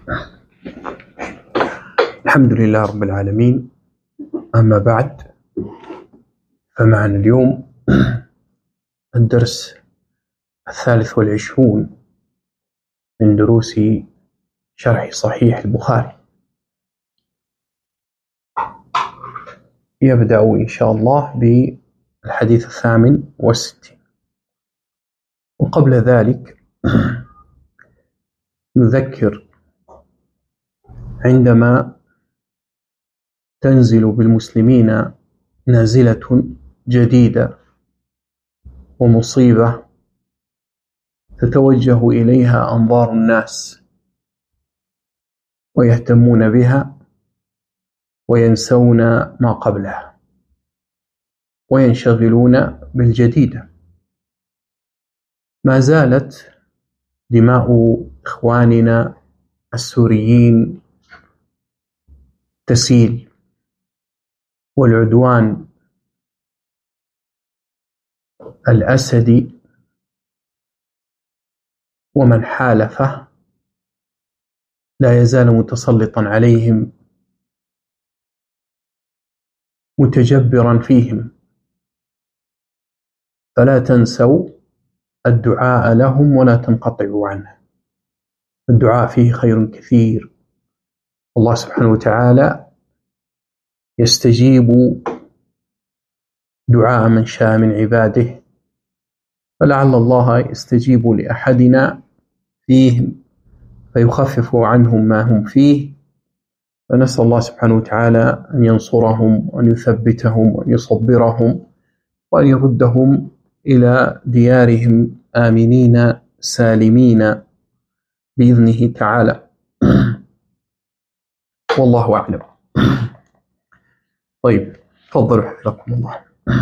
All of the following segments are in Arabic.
الحمد لله رب العالمين. أما بعد، فمعنا اليوم الدرس 23 من دروس شرح صحيح البخاري. يبدأ إن شاء الله بالحديث 68. وقبل ذلك نذكر عندما تنزل بالمسلمين نازلة جديدة ومصيبة تتوجه إليها أنظار الناس ويهتمون بها وينسون ما قبلها وينشغلون بالجديدة. ما زالت دماء إخواننا السوريين تسيل، والعدوان الأسدي ومن حالفه لا يزال متسلطا عليهم متجبرا فيهم، فلا تنسوا الدعاء لهم ولا تنقطعوا عنه. الدعاء فيه خير كثير، الله سبحانه وتعالى يستجيب دعاء من شاء من عباده، فلعل الله يستجيب لأحدنا فيهم فيخفف عنهم ما هم فيه، فنسأل الله سبحانه وتعالى أن ينصرهم وأن يثبتهم وأن يصبرهم وأن يردهم إلى ديارهم آمنين سالمين بإذنه تعالى. والله أعلم. طيب، تفضلوا حفظكم الله.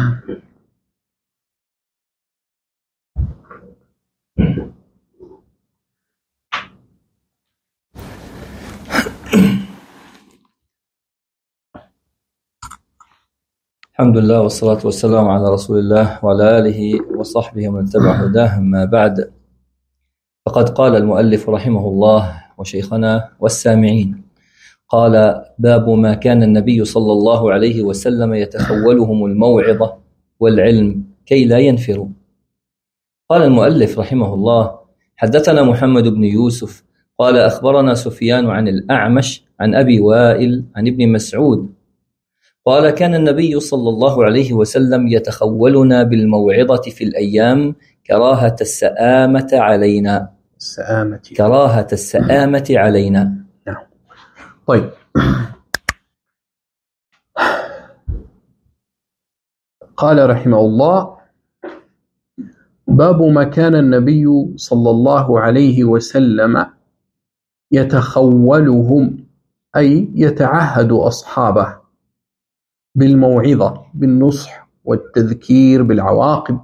الحمد لله والصلاة والسلام على رسول الله وعلى آله وصحبه ومن تبع هداه. ما بعد، فقد قال المؤلف رحمه الله وشيخنا والسامعين، قال: باب ما كان النبي صلى الله عليه وسلم يتخولهم الموعظة والعلم كي لا ينفروا. قال المؤلف رحمه الله: حدثنا محمد بن يوسف قال: أخبرنا سفيان عن الأعمش عن أبي وائل عن ابن مسعود قال: كان النبي صلى الله عليه وسلم يتخولنا بالموعظة في الأيام كراهة السآمة علينا. كراهة السآمة علينا. نعم. طيب، قال رحمه الله: باب ما كان النبي صلى الله عليه وسلم يتخولهم، أي يتعهد أصحابه بالموعظة، بالنصح والتذكير بالعواقب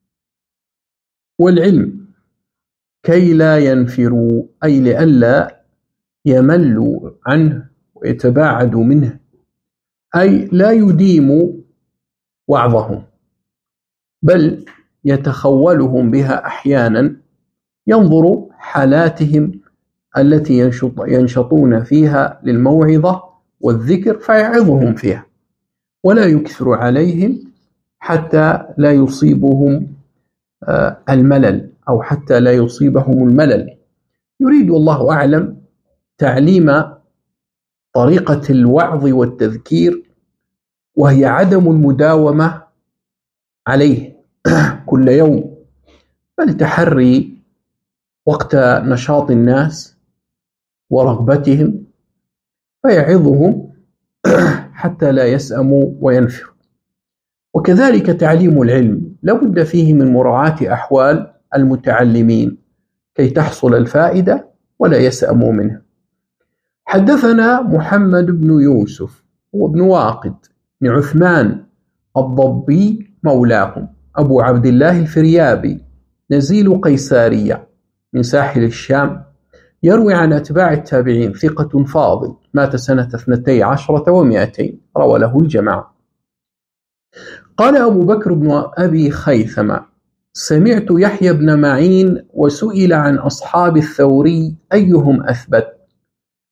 والعلم، كي لا ينفروا، أي لئلا يملوا عنه ويتباعدوا منه، أي لا يديموا وعظهم، بل يتخولهم بها أحيانا، ينظر حالاتهم التي ينشطون فيها للموعظة والذكر فيعظهم فيها، ولا يكثر عليهم حتى لا يصيبهم الملل، أو حتى لا يصيبهم الملل. يريد الله أعلم تعليم طريقة الوعظ والتذكير، وهي عدم المداومة عليه كل يوم، بل تحري وقت نشاط الناس ورغبتهم فيعظهم حتى لا يسأموا وينفروا. وكذلك تعليم العلم لابد فيه من مراعاة أحوال المتعلمين كي تحصل الفائدة ولا يسأموا منه. حدثنا محمد بن يوسف وابن واقد بن عثمان الضبي مولاهم، أبو عبد الله الفريابي، نزيل قيسارية من ساحل الشام، يروي عن أتباع التابعين، ثقة فاضل، مات سنة 12 و200، روى له الجماعة. قال أبو بكر بن أبي خيثمة: سمعت يحيى بن معين وسئل عن أصحاب الثوري أيهم أثبت،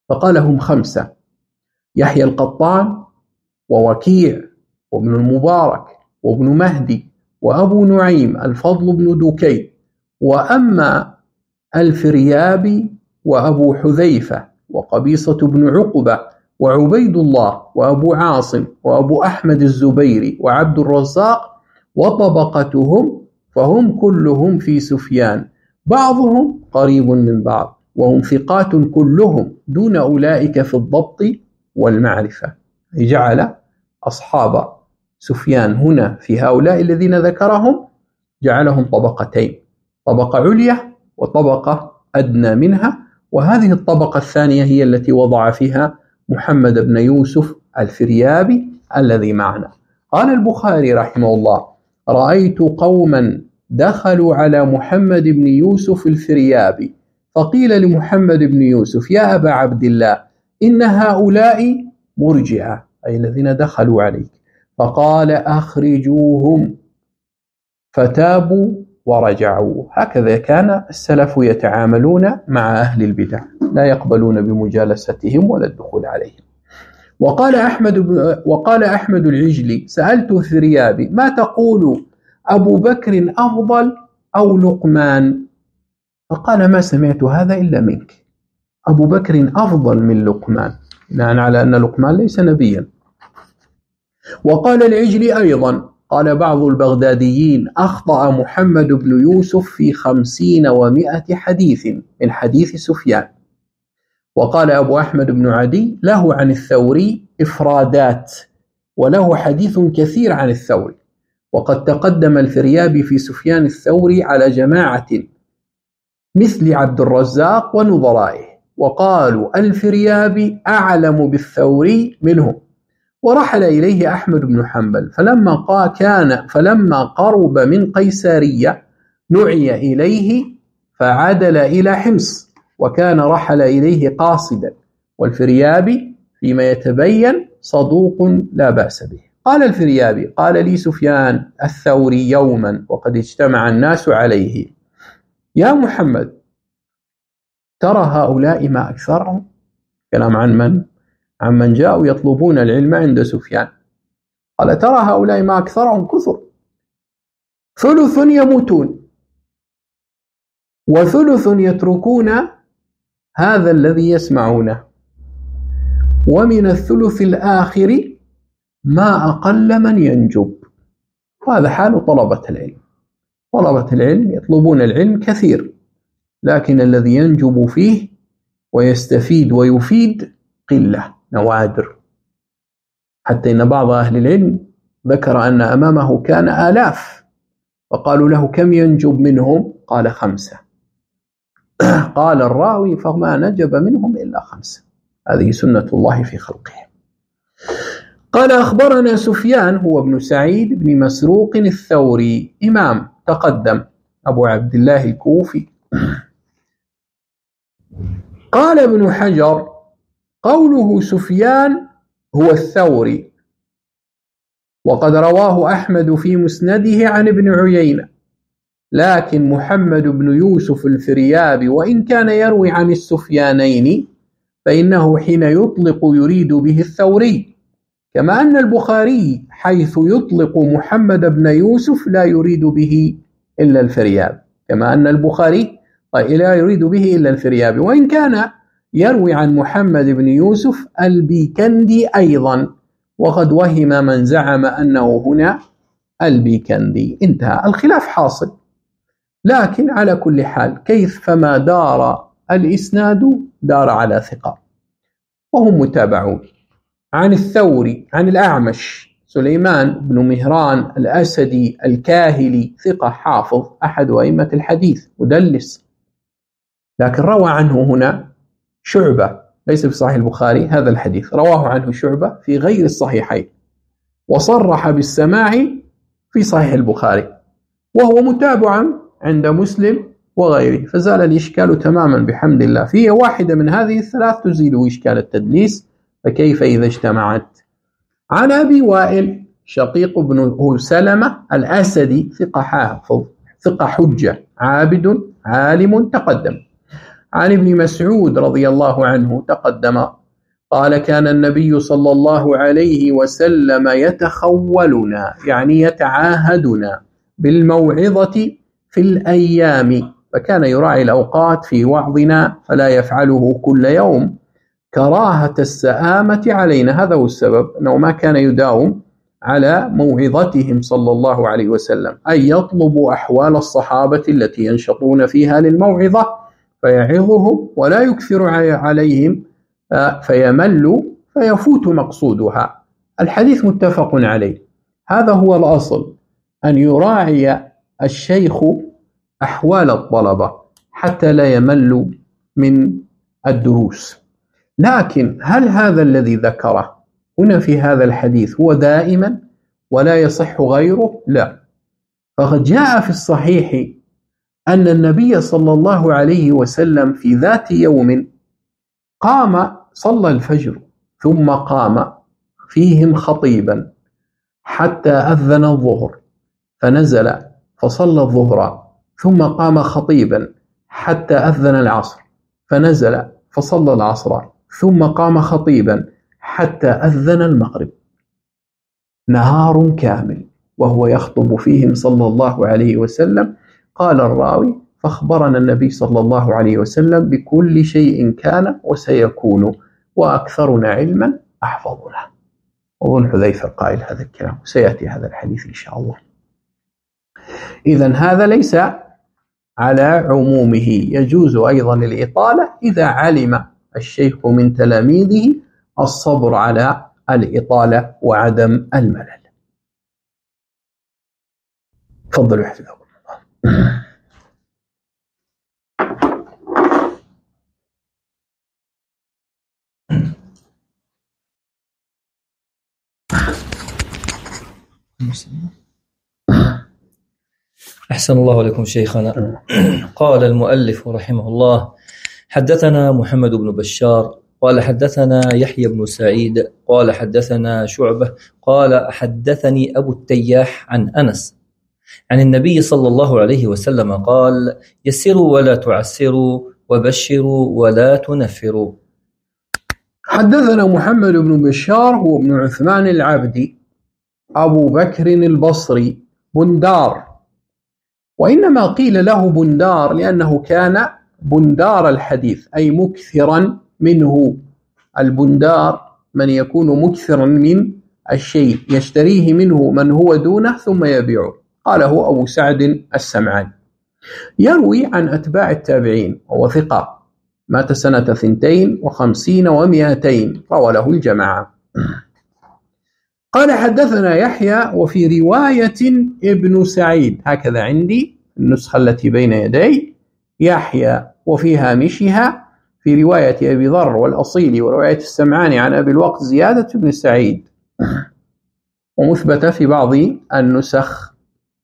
فقال هم 5: يحيى القطان، ووكيع، وابن المبارك، وابن مهدي، وأبو نعيم الفضل بن دكين، وأما الفريابي، وأبو حذيفة، وقبيصة بن عقبة، وعبيد الله، وأبو عاصم، وأبو أحمد الزبيري، وعبد الرزاق وطبقتهم، فهم كلهم في سفيان، بعضهم قريب من بعض، وهم ثقات كلهم دون أولئك في الضبط والمعرفة. جعل أصحاب سفيان هنا في هؤلاء الذين ذكرهم جعلهم طبقتين: طبقة عليا وطبقة أدنى منها، وهذه الطبقة الثانية هي التي وضع فيها محمد بن يوسف الفريابي الذي معنا. قال البخاري رحمه الله: رأيت قوما دخلوا على محمد بن يوسف الفريابي فقيل لمحمد بن يوسف: يا أبا عبد الله، إن هؤلاء مرجئة، أي الذين دخلوا عليك. فقال: أخرجوهم، فتابوا ورجعوا. هكذا كان السلف يتعاملون مع أهل البدع، لا يقبلون بمجالستهم ولا الدخول عليهم. وقال أحمد العجلي: سألت الفريابي: ما تقول، أبو بكر أفضل أو لقمان؟ فقال: ما سمعت هذا إلا منك، أبو بكر أفضل من لقمان، بناء على أن لقمان ليس نبيا. وقال العجلي أيضا: قال بعض البغداديين: أخطأ محمد بن يوسف في 50 و100 حديث من حديث سفيان. وقال أبو أحمد بن عدي: له عن الثوري إفرادات، وله حديث كثير عن الثوري. وقد تقدم الفريابي في سفيان الثوري على جماعة مثل عبد الرزاق ونظرائه، وقالوا الفريابي أعلم بالثوري منه. ورحل إليه أحمد بن حنبل، فلما قرب من قيسارية نعي إليه فعدل إلى حمص، وكان رحل إليه قاصدا، والفريابي فيما يتبين صدوق لا بأس به. قال الفريابي: قال لي سفيان الثوري يوما وقد اجتمع الناس عليه: يا محمد، ترى هؤلاء ما أكثرهم؟ كلام عن من جاءوا يطلبون العلم عند سفيان. قال: ترى هؤلاء ما أكثرهم كثر، 1/3 يموتون، و1/3 يتركون هذا الذي يسمعونه، ومن 1/3 الآخر ما أقل من ينجب. وهذا حال طلبة العلم. طلبة العلم يطلبون العلم كثير، لكن الذي ينجب فيه ويستفيد ويفيد قلة، نوادر. حتى إن بعض أهل العلم ذكر أن أمامه كان آلاف، فقالوا له: كم ينجب منهم؟ قال: 5. قال الراوي: فما نجب منهم إلا 5. هذه سنة الله في خلقه. قال: أخبرنا سفيان هو ابن سعيد بن مسروق الثوري، إمام تقدم، أبو عبد الله الكوفي. قال ابن حجر: قوله سفيان هو الثوري، وقد رواه أحمد في مسنده عن ابن عيينة، لكن محمد بن يوسف الفريابي وإن كان يروي عن السفيانين فإنه حين يطلق يريد به الثوري، كما أن البخاري حيث يطلق محمد بن يوسف لا يريد به إلا الفريابي، كما أن البخاري لا يريد به إلا الفريابي، وإن كان يروي عن محمد بن يوسف البيكندي أيضا، وقد وهم من زعم أنه هنا البيكندي. انتهى الخلاف حاصل، لكن على كل حال كيف فما دار الإسناد دار على ثقة، وهم متابعون. عن الثوري عن الأعمش سليمان بن مهران الأسدي الكاهلي، ثقة حافظ، أحد أئمة الحديث، مدلس، لكن روى عنه هنا شعبة، ليس في صحيح البخاري هذا الحديث، رواه عنه شعبة في غير الصحيحين، وصرح بالسماع في صحيح البخاري، وهو متابع عند مسلم وغيره، فزال الإشكال تماما بحمد الله. فيه واحدة من هذه الثلاث تزيل إشكال التدليس، فكيف إذا اجتمعت؟ عن أبي وائل شقيق بن سلمة الأسدي، ثقة حافظ، ثقة حجة، عابد، عالم، تقدم. عن ابن مسعود رضي الله عنه تقدم قال كان النبي صلى الله عليه وسلم يتخولنا يعني يتعاهدنا بالموعظة في الأيام، فكان يراعي الأوقات في وعظنا فلا يفعله كل يوم كراهة السآمة علينا. هذا هو السبب أنه ما كان يداوم على موعظتهم صلى الله عليه وسلم، أي يطلب أحوال الصحابة التي ينشطون فيها للموعظة فيعظهم ولا يكثر عليهم فيمل فيفوت مقصودها. الحديث متفق عليه. هذا هو الأصل، أن يراعي الشيخ أحوال الطلبة حتى لا يمل من الدروس. لكن هل هذا الذي ذكره هنا في هذا الحديث هو دائما ولا يصح غيره؟ لا، فقد جاء في الصحيح أن النبي صلى الله عليه وسلم في ذات يوم قام صلى الفجر ثم قام فيهم خطيبا حتى أذن الظهر فنزل فصلى الظهر، ثم قام خطيبا حتى أذن العصر فنزل فصلى العصر، ثم قام خطيبا حتى أذن المغرب، نهار كامل وهو يخطب فيهم صلى الله عليه وسلم. قال الراوي فأخبرنا النبي صلى الله عليه وسلم بكل شيء كان وسيكون وأكثرنا علما أحفظنا. أظن حذيفة قائل هذا الكلام، وسيأتي هذا الحديث إن شاء الله. إذن هذا ليس على عمومه، يجوز أيضا الإطالة إذا علم الشيخ من تلاميذه الصبر على الإطالة وعدم الملل. تفضلوا حفظكم الله. أحسن الله لكم شيخنا. قال المؤلف رحمه الله: حدثنا محمد بن بشار قال حدثنا يحيى بن سعيد قال حدثنا شعبة قال حدثني أبو التياح عن أنس عن النبي صلى الله عليه وسلم قال: يسروا ولا تعسروا وبشروا ولا تنفروا. حدثنا محمد بن بشار هو ابن عثمان العبدي أبو بكر البصري بندار، وإنما قيل له بندار لأنه كان بندار الحديث أي مكثرا منه. البندار من يكون مكثرا من الشيء يشتريه منه من هو دونه ثم يبيعه. قاله أبو سعد السمعاني. يروي عن أتباع التابعين وهو ثقة، مات سنة 52 و200، روى له الجماعة. قال حدثنا يحيى وفي رواية ابن سعيد، هكذا عندي النسخة التي بين يدي، يحيى وفي هامشها في رواية أبي ذر والأصيلي ورواية السمعاني عن أبي الوقت زيادة ابن سعيد، ومثبتة في بعض النسخ.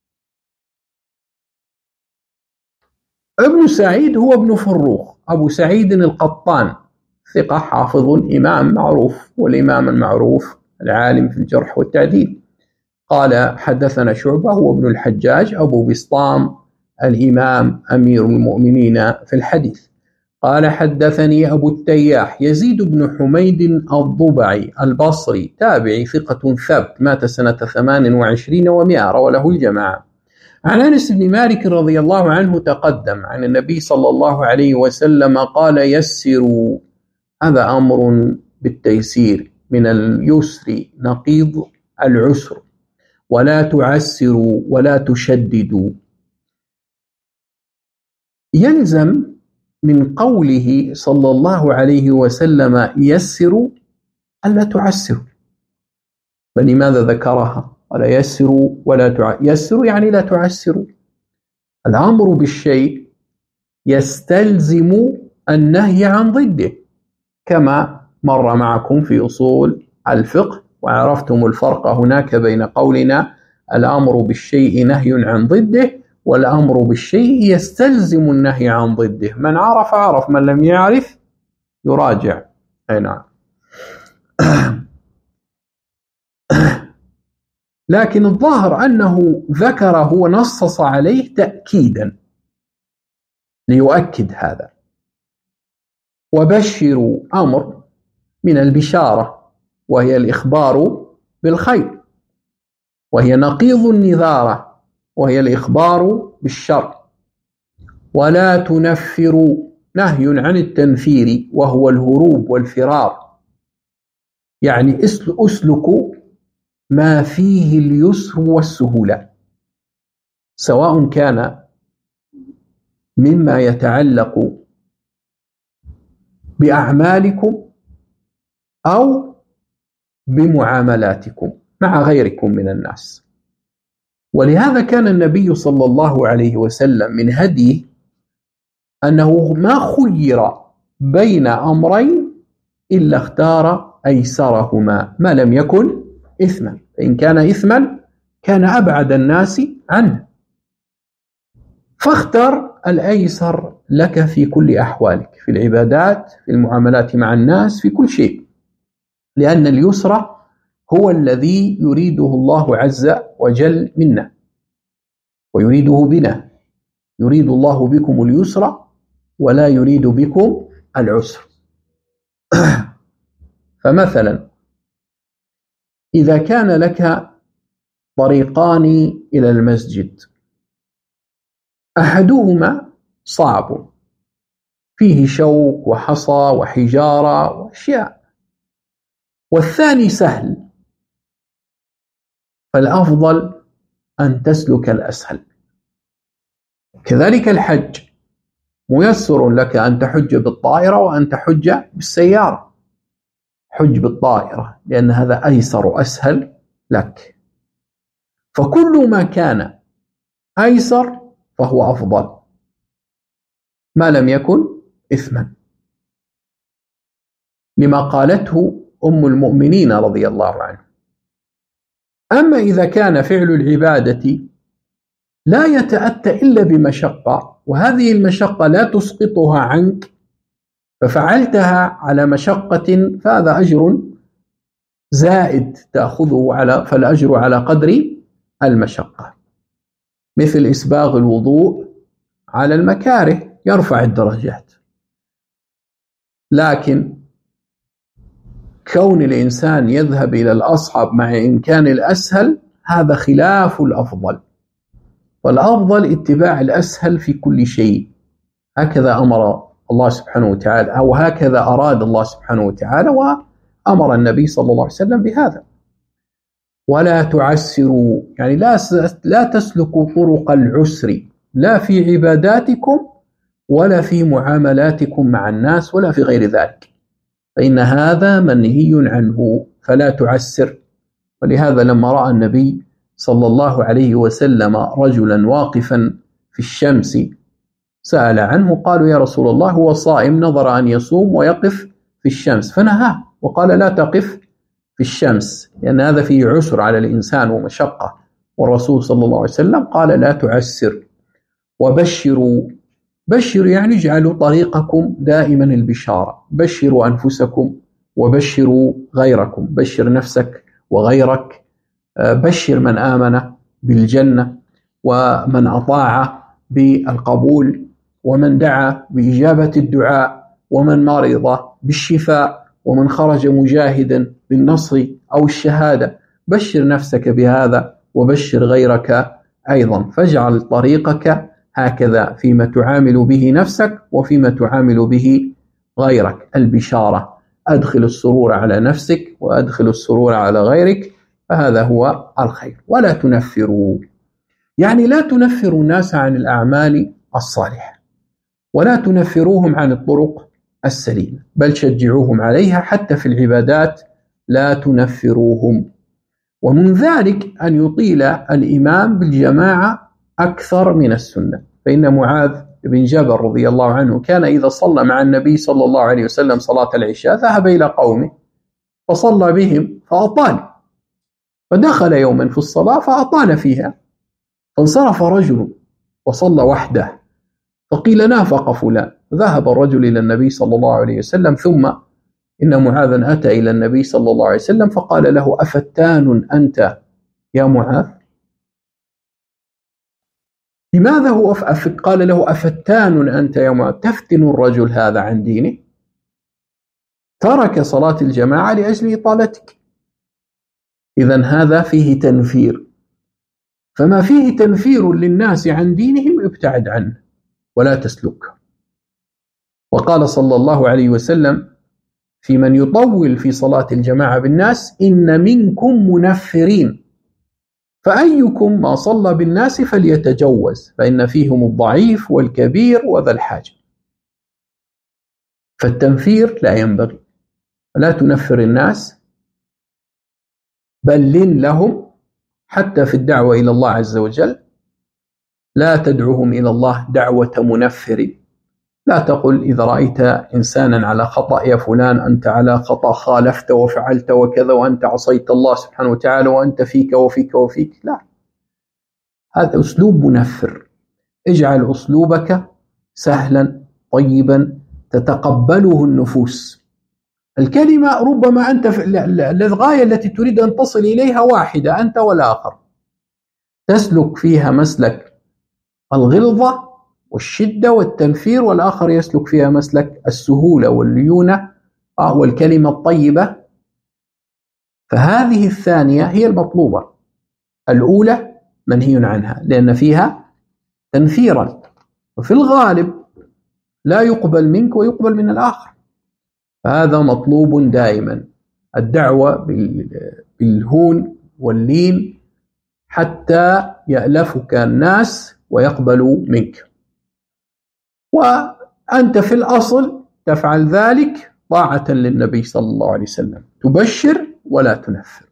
ابن سعيد هو ابن فروخ أبو سعيد القطان، ثقة حافظ إمام معروف، والإمام المعروف العالم في الجرح والتعديل. قال حدثنا شعبة هو ابن الحجاج أبو بسطام الإمام أمير المؤمنين في الحديث. قال حدثني أبو التياح يزيد بن حميد الضبعي البصري تابعي ثقة ثبت، مات سنة 28 و100، روى له الجماعة. عن أنس بن مالك رضي الله عنه تقدم عن النبي صلى الله عليه وسلم قال: يسروا، هذا أمر بالتيسير من اليسر نقيض العسر، ولا تعسروا ولا تشددوا. يلزم من قوله صلى الله عليه وسلم يسروا ألا تعسروا، فلماذا ذكرها؟ ولا يسروا ولا يسروا يعني لا تعسروا. الأمر بالشيء يستلزم النهي عن ضده، كما مر معكم في أصول الفقه، وعرفتم الفرق هناك بين قولنا الأمر بالشيء نهي عن ضده، والأمر بالشيء يستلزم النهي عن ضده. من عرف عرف، من لم يعرف يراجع. نعم. لكن الظاهر أنه ذكره ونصص عليه تأكيدا ليؤكد هذا، وبشروا أمر من البشارة، وهي الإخبار بالخير، وهي نقيض النذارة، وهي الإخبار بالشر. ولا تنفروا نهي عن التنفير، وهو الهروب والفرار، يعني أسلكوا ما فيه اليسر والسهولة، سواء كان مما يتعلق بأعمالكم أو بمعاملاتكم مع غيركم من الناس. ولهذا كان النبي صلى الله عليه وسلم من هديه أنه ما خير بين أمرين إلا اختار أيسرهما ما لم يكن إثما، فإن كان إثما كان أبعد الناس عنه، فاختر الأيسر لك في كل أحوالك، في العبادات، في المعاملات مع الناس، في كل شيء، لأن اليسر هو الذي يريده الله عز وجل منا ويريده بنا. يريد الله بكم اليسر ولا يريد بكم العسر. فمثلا إذا كان لك طريقان إلى المسجد، أحدهما صعب فيه شوك وحصى وحجارة وأشياء، والثاني سهل، فالأفضل أن تسلك الأسهل. كذلك الحج ميسر لك أن تحج بالطائرة وأن تحج بالسيارة. حج بالطائرة لأن هذا أيسر وأسهل لك، فكل ما كان أيسر فهو أفضل ما لم يكن إثما، لما قالته أم المؤمنين رضي الله عنها. أما إذا كان فعل العبادة لا يتأتى إلا بمشقة، وهذه المشقة لا تسقطها عنك، ففعلتها على مشقة، فهذا أجر زائد تأخذه فالأجر على قدر المشقة، مثل إسباغ الوضوء على المكاره يرفع الدرجات. لكن كون الإنسان يذهب إلى الأصعب مع إمكان الأسهل هذا خلاف الأفضل، والأفضل اتباع الأسهل في كل شيء. هكذا أمر الله سبحانه وتعالى، أو هكذا أراد الله سبحانه وتعالى، وأمر النبي صلى الله عليه وسلم بهذا. ولا تعسروا، يعني لا تسلكوا طرق العسر، لا في عباداتكم ولا في معاملاتكم مع الناس ولا في غير ذلك، فإن هذا منهي عنه، فلا تعسر. ولهذا لما رأى النبي صلى الله عليه وسلم رجلا واقفا في الشمس سأل عنه، قالوا يا رسول الله هو صائم، نظر أن يصوم ويقف في الشمس، فنهاه وقال لا تقف في الشمس لأن هذا فيه عسر على الإنسان ومشقة. والرسول صلى الله عليه وسلم قال لا تعسر. وبشروا، بشروا يعني اجعلوا طريقكم دائما البشارة، بشروا أنفسكم وبشروا غيركم، بشر نفسك وغيرك، بشر من آمن بالجنة، ومن أطاع بالقبول، ومن دعا بإجابة الدعاء، ومن مرض بالشفاء، ومن خرج مجاهدا بالنصر أو الشهادة. بشر نفسك بهذا وبشر غيرك أيضا، فاجعل طريقك هكذا فيما تعامل به نفسك وفيما تعامل به غيرك، البشارة، أدخل السرور على نفسك وأدخل السرور على غيرك، فهذا هو الخير. ولا تنفروا، يعني لا تنفروا الناس عن الأعمال الصالحة، ولا تنفروهم عن الطرق السليمة، بل شجعوهم عليها حتى في العبادات، لا تنفروهم. ومن ذلك أن يطيل الإمام بالجماعة أكثر من السنة، فإن معاذ بن جبل رضي الله عنه كان إذا صلى مع النبي صلى الله عليه وسلم صلاة العشاء ذهب إلى قومه فصلى بهم فأطال، فدخل يوما في الصلاة فأطال فيها، فانصرف رجل وصلى وحده، فقيل نافق فلان. ذهب الرجل إلى النبي صلى الله عليه وسلم، ثم إن معاذا أتى إلى النبي صلى الله عليه وسلم فقال له أفتان أنت يا معاذ؟ لماذا هو قال له أفتان أنت يا معاذ؟ تفتن الرجل هذا عن دينه؟ ترك صلاة الجماعة لأجل إطالتك. إذن هذا فيه تنفير، فما فيه تنفير للناس عن دينهم ابتعد عنه ولا تسلك. وقال صلى الله عليه وسلم في من يطول في صلاة الجماعة بالناس: إن منكم منفرين، فأيكم ما صلى بالناس فليتجوز، فإن فيهم الضعيف والكبير وذا الحاجة. فالتنفير لا ينبغي، لا تنفر الناس، بل لن لهم حتى في الدعوة إلى الله عز وجل. لا تدعوهم إلى الله دعوة منفر. لا تقل إذا رأيت إنسانا على خطأ: يا فلان أنت على خطأ، خالفت وفعلت وكذا، وأنت عصيت الله سبحانه وتعالى، وأنت فيك وفيك وفيك. لا، هذا أسلوب منفر. اجعل أسلوبك سهلا طيبا تتقبله النفوس. الكلمة ربما أنت الغاية التي تريد أن تصل إليها واحدة أنت والآخر، تسلك فيها مسلك الغلظة والشدة والتنفير، والآخر يسلك فيها مسلك السهولة والليونة والكلمة الطيبة. فهذه الثانية هي المطلوبة، الأولى منهي عنها لأن فيها تنفيرا، وفي الغالب لا يقبل منك ويقبل من الآخر. فهذا مطلوب دائما، الدعوة بالهون واللين حتى يألفك الناس ويقبلوا منك. وأنت في الأصل تفعل ذلك طاعة للنبي صلى الله عليه وسلم، تبشر ولا تنفر.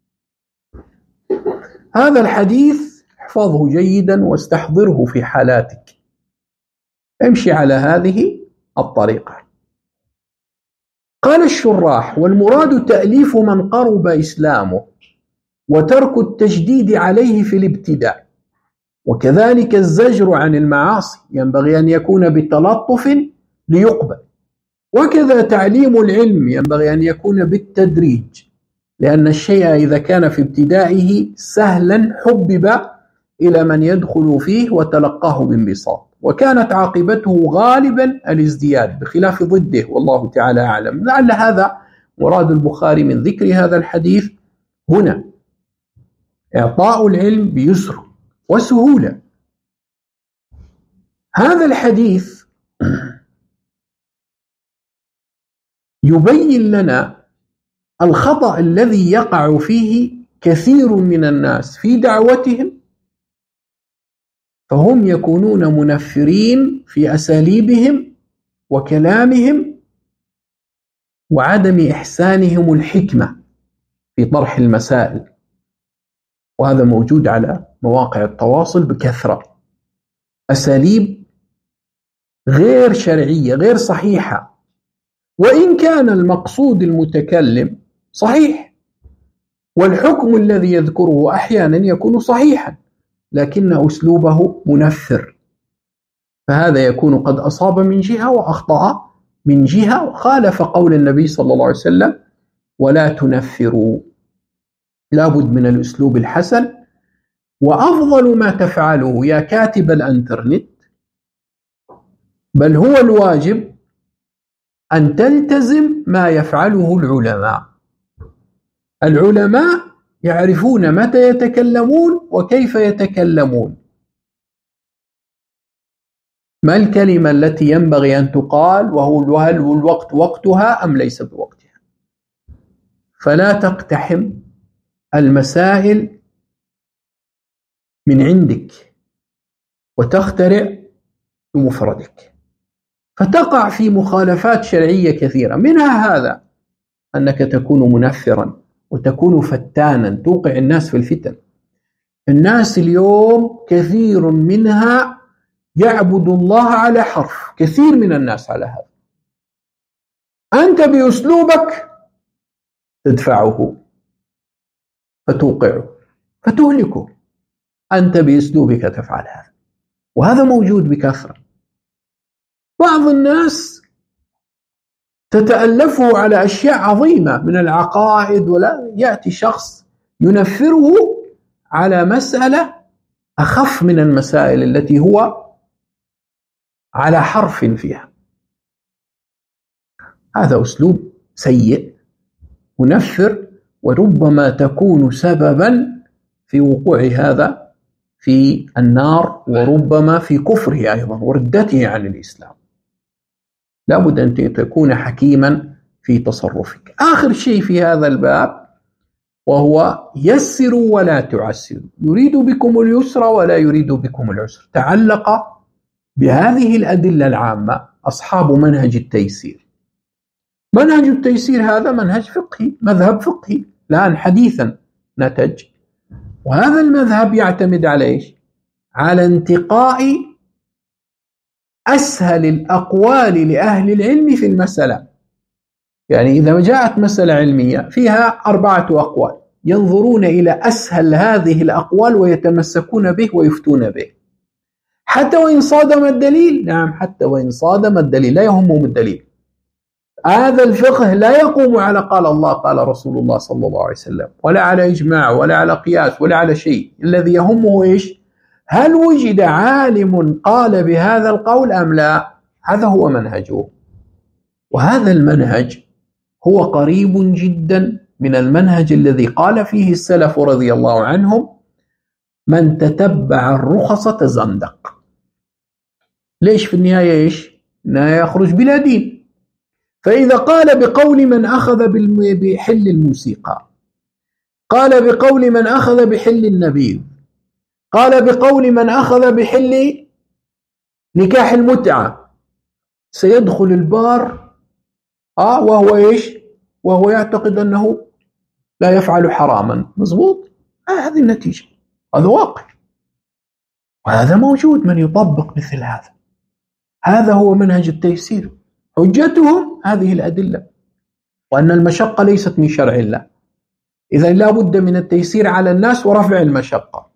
هذا الحديث احفظه جيدا واستحضره في حالاتك، امشي على هذه الطريقة. قال الشراح: والمراد تأليف من قرب إسلامه وترك التجديد عليه في الابتداء، وكذلك الزجر عن المعاصي ينبغي أن يكون بتلطف ليقبل، وكذا تعليم العلم ينبغي أن يكون بالتدريج، لأن الشيء إذا كان في ابتدائه سهلا حبب إلى من يدخل فيه وتلقاه بانبساط، وكانت عاقبته غالبا الازدياد بخلاف ضده، والله تعالى أعلم. لعل هذا مراد البخاري من ذكر هذا الحديث هنا، إعطاء العلم بيسر وسهولة. هذا الحديث يبين لنا الخطأ الذي يقع فيه كثير من الناس في دعوتهم، فهم يكونون منفرين في أساليبهم وكلامهم وعدم إحسانهم الحكمة في طرح المسائل، وهذا موجود على مواقع التواصل بكثرة. أساليب غير شرعية غير صحيحة، وإن كان المقصود المتكلم صحيح والحكم الذي يذكره أحيانا يكون صحيحا، لكن أسلوبه منفر، فهذا يكون قد أصاب من جهة وأخطأ من جهة، وخالف قول النبي صلى الله عليه وسلم: ولا تنفروا. لابد من الأسلوب الحسن. وأفضل ما تفعله يا كاتب الإنترنت، بل هو الواجب، أن تلتزم ما يفعله العلماء. العلماء يعرفون متى يتكلمون وكيف يتكلمون، ما الكلمة التي ينبغي أن تقال، وهل الوقت وقتها أم ليس بوقتها. فلا تقتحم المسائل من عندك وتخترع بمفردك، فتقع في مخالفات شرعية كثيرة. منها هذا، أنك تكون منفرا وتكون فتانا، توقع الناس في الفتن. الناس اليوم كثير منها يعبد الله على حرف، كثير من الناس على هذا. أنت بأسلوبك تدفعه فتوقعه فتهلكه، أنت بأسلوبك تفعل هذا، وهذا موجود بكثرة. بعض الناس تتألفه على أشياء عظيمة من العقائد، ولا يأتي شخص ينفره على مسألة أخف من المسائل التي هو على حرف فيها. هذا أسلوب سيء منفر، وربما تكون سببا في وقوع هذا في النار، وربما في كفره أيضا وردته عن الإسلام. لابد أن تكون حكيما في تصرفك. آخر شيء في هذا الباب وهو يسروا ولا تعسروا، يريد بكم اليسر ولا يريد بكم العسر. تعلق بهذه الأدلة العامة أصحاب منهج التيسير. منهج التيسير هذا منهج فقهي، مذهب فقهي الآن حديثا نتج، وهذا المذهب يعتمد على إيش؟ على انتقاء أسهل الأقوال لأهل العلم في المسألة. يعني إذا جاءت مسألة علمية فيها 4 أقوال، ينظرون إلى أسهل هذه الأقوال ويتمسكون به ويفتون به، حتى وإن صادم الدليل. نعم، حتى وإن صادم الدليل، لا يهمهم الدليل. هذا الفقه لا يقوم على قال الله قال رسول الله صلى الله عليه وسلم، ولا على إجماع، ولا على قياس، ولا على شيء. الذي يهمه إيش؟ هل وجد عالم قال بهذا القول أم لا؟ هذا هو منهجه. وهذا المنهج هو قريب جدا من المنهج الذي قال فيه السلف رضي الله عنهم: من تتبع الرخص تزندق. ليش في النهاية إيش؟ النهاية يخرج بلا دين. فإذا قال بقول من أخذ بحل الموسيقى، قال بقول من أخذ بحل النبيذ، قال بقول من أخذ بحل نكاح المتعة، سيدخل البار وهو إيش؟ وهو يعتقد أنه لا يفعل حراما. مضبوط؟ هذه النتيجة، هذا واقع، وهذا موجود من يطبق مثل هذا. هذا هو منهج التيسير. حجتهم هذه الأدلة، وأن المشقة ليست من شرع الله، إذا لا بد من التيسير على الناس ورفع المشقة.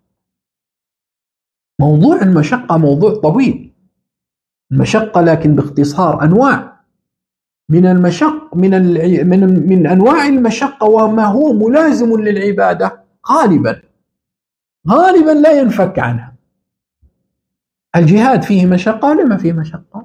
موضوع المشقة موضوع طويل. المشقة لكن باختصار أنواع من المشق، من أنواع المشقة، وما هو ملازم للعبادة غالبا لا ينفك عنها. الجهاد فيه مشقة ولا ما فيه مشقة؟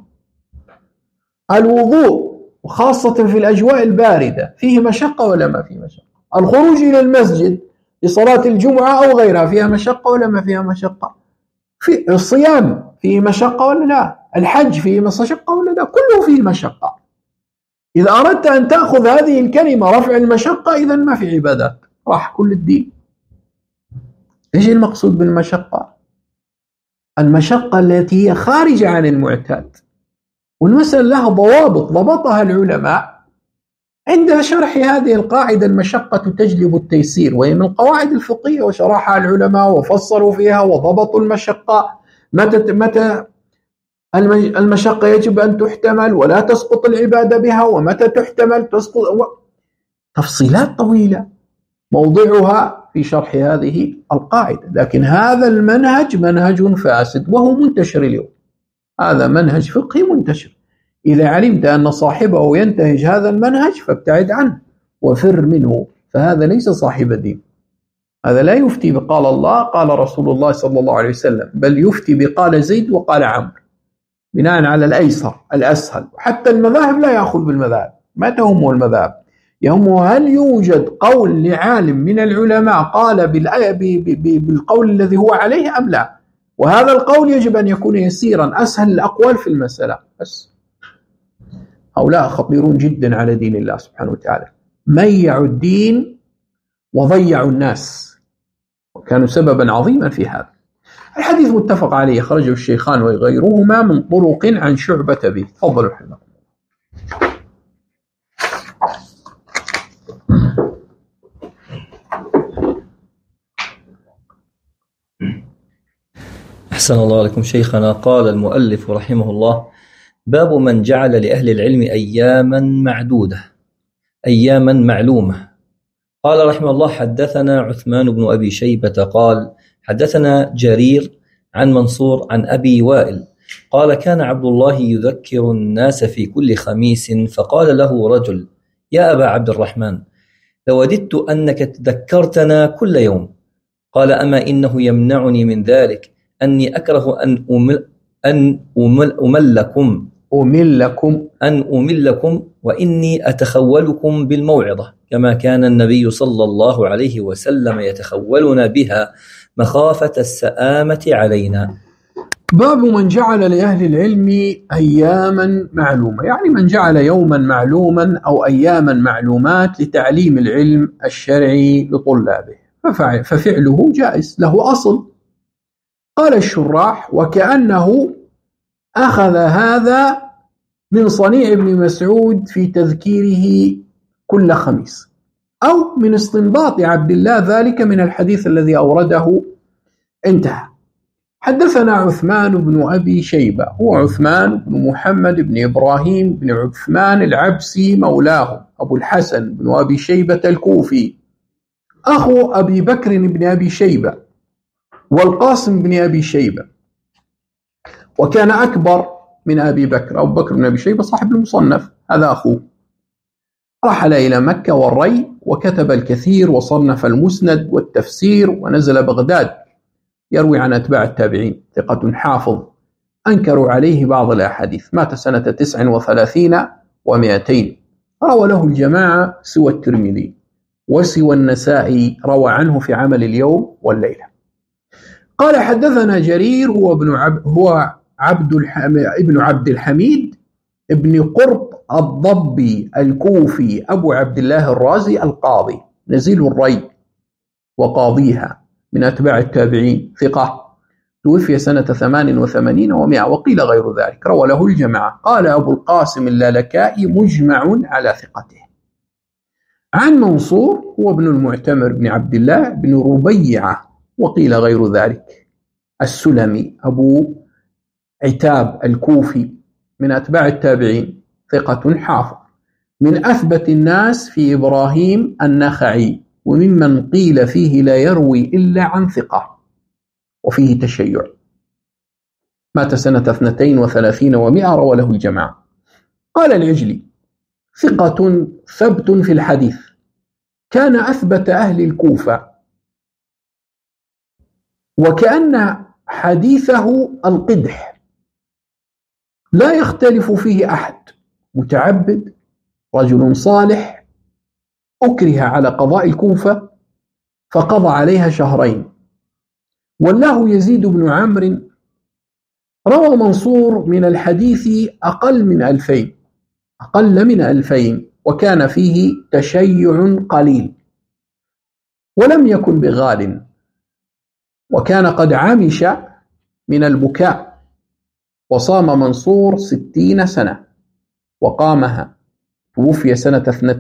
الوضوء وخاصة في الأجواء الباردة فيه مشقة ولا ما فيه مشقة؟ الخروج إلى المسجد لصلاة الجمعة أو غيرها فيها مشقة ولا ما فيها مشقة؟ في الصيام فيه مشقة ولا لا؟ الحج فيه مشقة ولا لا؟ كله فيه مشقة. إذا أردت أن تأخذ هذه الكلمة رفع المشقة، إذا ما في عبادات، راح كل الدين. إيش المقصود بالمشقة؟ المشقة التي هي خارجة عن المعتاد، والمسألة لها ضوابط ضبطها العلماء عند شرح هذه القاعدة: المشقة تجلب التيسير، وهي من القواعد الفقهية وشرحها العلماء وفصلوا فيها وضبطوا المشقة. متى المشقة يجب أن تحتمل ولا تسقط العبادة بها، ومتى تحتمل تسقط، تفصيلات طويلة موضعها في شرح هذه القاعدة. لكن هذا المنهج منهج فاسد وهو منتشر اليوم، هذا منهج فقهي منتشر. إذا علمت أن صاحبه ينتهج هذا المنهج فابتعد عنه وفر منه، فهذا ليس صاحب دين. هذا لا يفتي بقال الله قال رسول الله صلى الله عليه وسلم، بل يفتي بقال زيد وقال عمرو، بناء على الأيسر الأسهل. وحتى المذاهب لا يأخذ بالمذاهب، ما تهمه المذاهب، يهمه هل يوجد قول لعالم من العلماء قال بالقول الذي هو عليه أم لا. وهذا القول يجب أن يكون يسيرا، أسهل الأقوال في المسألة. بس هؤلاء خطيرون جدا على دين الله سبحانه وتعالى، ميعوا الدين وضيعوا الناس، وكانوا سببا عظيما في هذا. الحديث متفق عليه، خرجه الشيخان وغيرهما من طرق عن شعبة به. تفضلوا حفظكم. أحسن الله عليكم شيخنا. قال المؤلف رحمه الله: باب من جعل لأهل العلم أياما معدودة، أياما معلومة. قال رحمه الله: حدثنا عثمان بن أبي شيبة قال حدثنا جرير عن منصور عن أبي وائل قال: كان عبد الله يذكر الناس في كل خميس، فقال له رجل: يا أبا عبد الرحمن، لوددت أنك تذكرتنا كل يوم. قال: أما إنه يمنعني من ذلك أني أكره أن أملكم أملكم وإني أتخولكم بالموعظة كما كان النبي صلى الله عليه وسلم يتخولنا بها مخافة السآمة علينا. باب من جعل لأهل العلم أياما معلومة، يعني من جعل يوما معلوما أو أياما معلومات لتعليم العلم الشرعي لطلابه، ففعله جائز له أصل. قال الشراح: وكأنه أخذ هذا من صنيع ابن مسعود في تذكيره كل خميس، أو من استنباط عبد الله ذلك من الحديث الذي أورده. انتهى. حدثنا عثمان بن أبي شيبة، هو عثمان بن محمد بن إبراهيم بن عثمان العبسي مولاه أبو الحسن بن أبي شيبة الكوفي، أخو أبي بكر بن أبي شيبة والقاسم بن أبي شيبة، وكان أكبر من أبي بكر. أبو بكر بن أبي شيبة صاحب المصنف، هذا أخوه. رحل إلى مكة والري وكتب الكثير وصنف المسند والتفسير، ونزل بغداد يروي عن أتباع التابعين، ثقة حافظ. أنكروا عليه بعض الأحاديث، مات سنة 39 و200. روى له الجماعة سوى الترمذي، وسوى النسائي روى عنه في عمل اليوم والليلة. قال: حدثنا جرير هو ابن عبد الحميد ابن قرط الضبي الكوفي أبو عبد الله الرازي القاضي، نزيل الري وقاضيها، من أتباع التابعين، ثقة، توفي سنة 88 و100، وقيل غير ذلك، روى له الجماعة. قال أبو القاسم اللالكائي: مجمع على ثقته. عن منصور هو ابن المعتمر بن عبد الله بن ربيعة، وقيل غير ذلك، السلمي أبو عتاب الكوفي، من أتباع التابعين، ثقة حافظ، من أثبت الناس في إبراهيم النخعي، وممن قيل فيه لا يروي إلا عن ثقة وفيه تشيع. مات سنة 32 و100، روى له الجماعة. قال العجلي: ثقة ثبت في الحديث، كان أثبت أهل الكوفة، وكأن حديثه القدح، لا يختلف فيه أحد، متعبد، رجل صالح، أكره على قضاء الكوفة فقضى عليها 2 شهر. والله يزيد بن عمرو روى منصور من الحديث أقل من 2000، وكان فيه تشيع قليل، ولم يكن بغال، وكان قد عمش من البكاء، وصام منصور 60 سنة وقامها، توفي سنة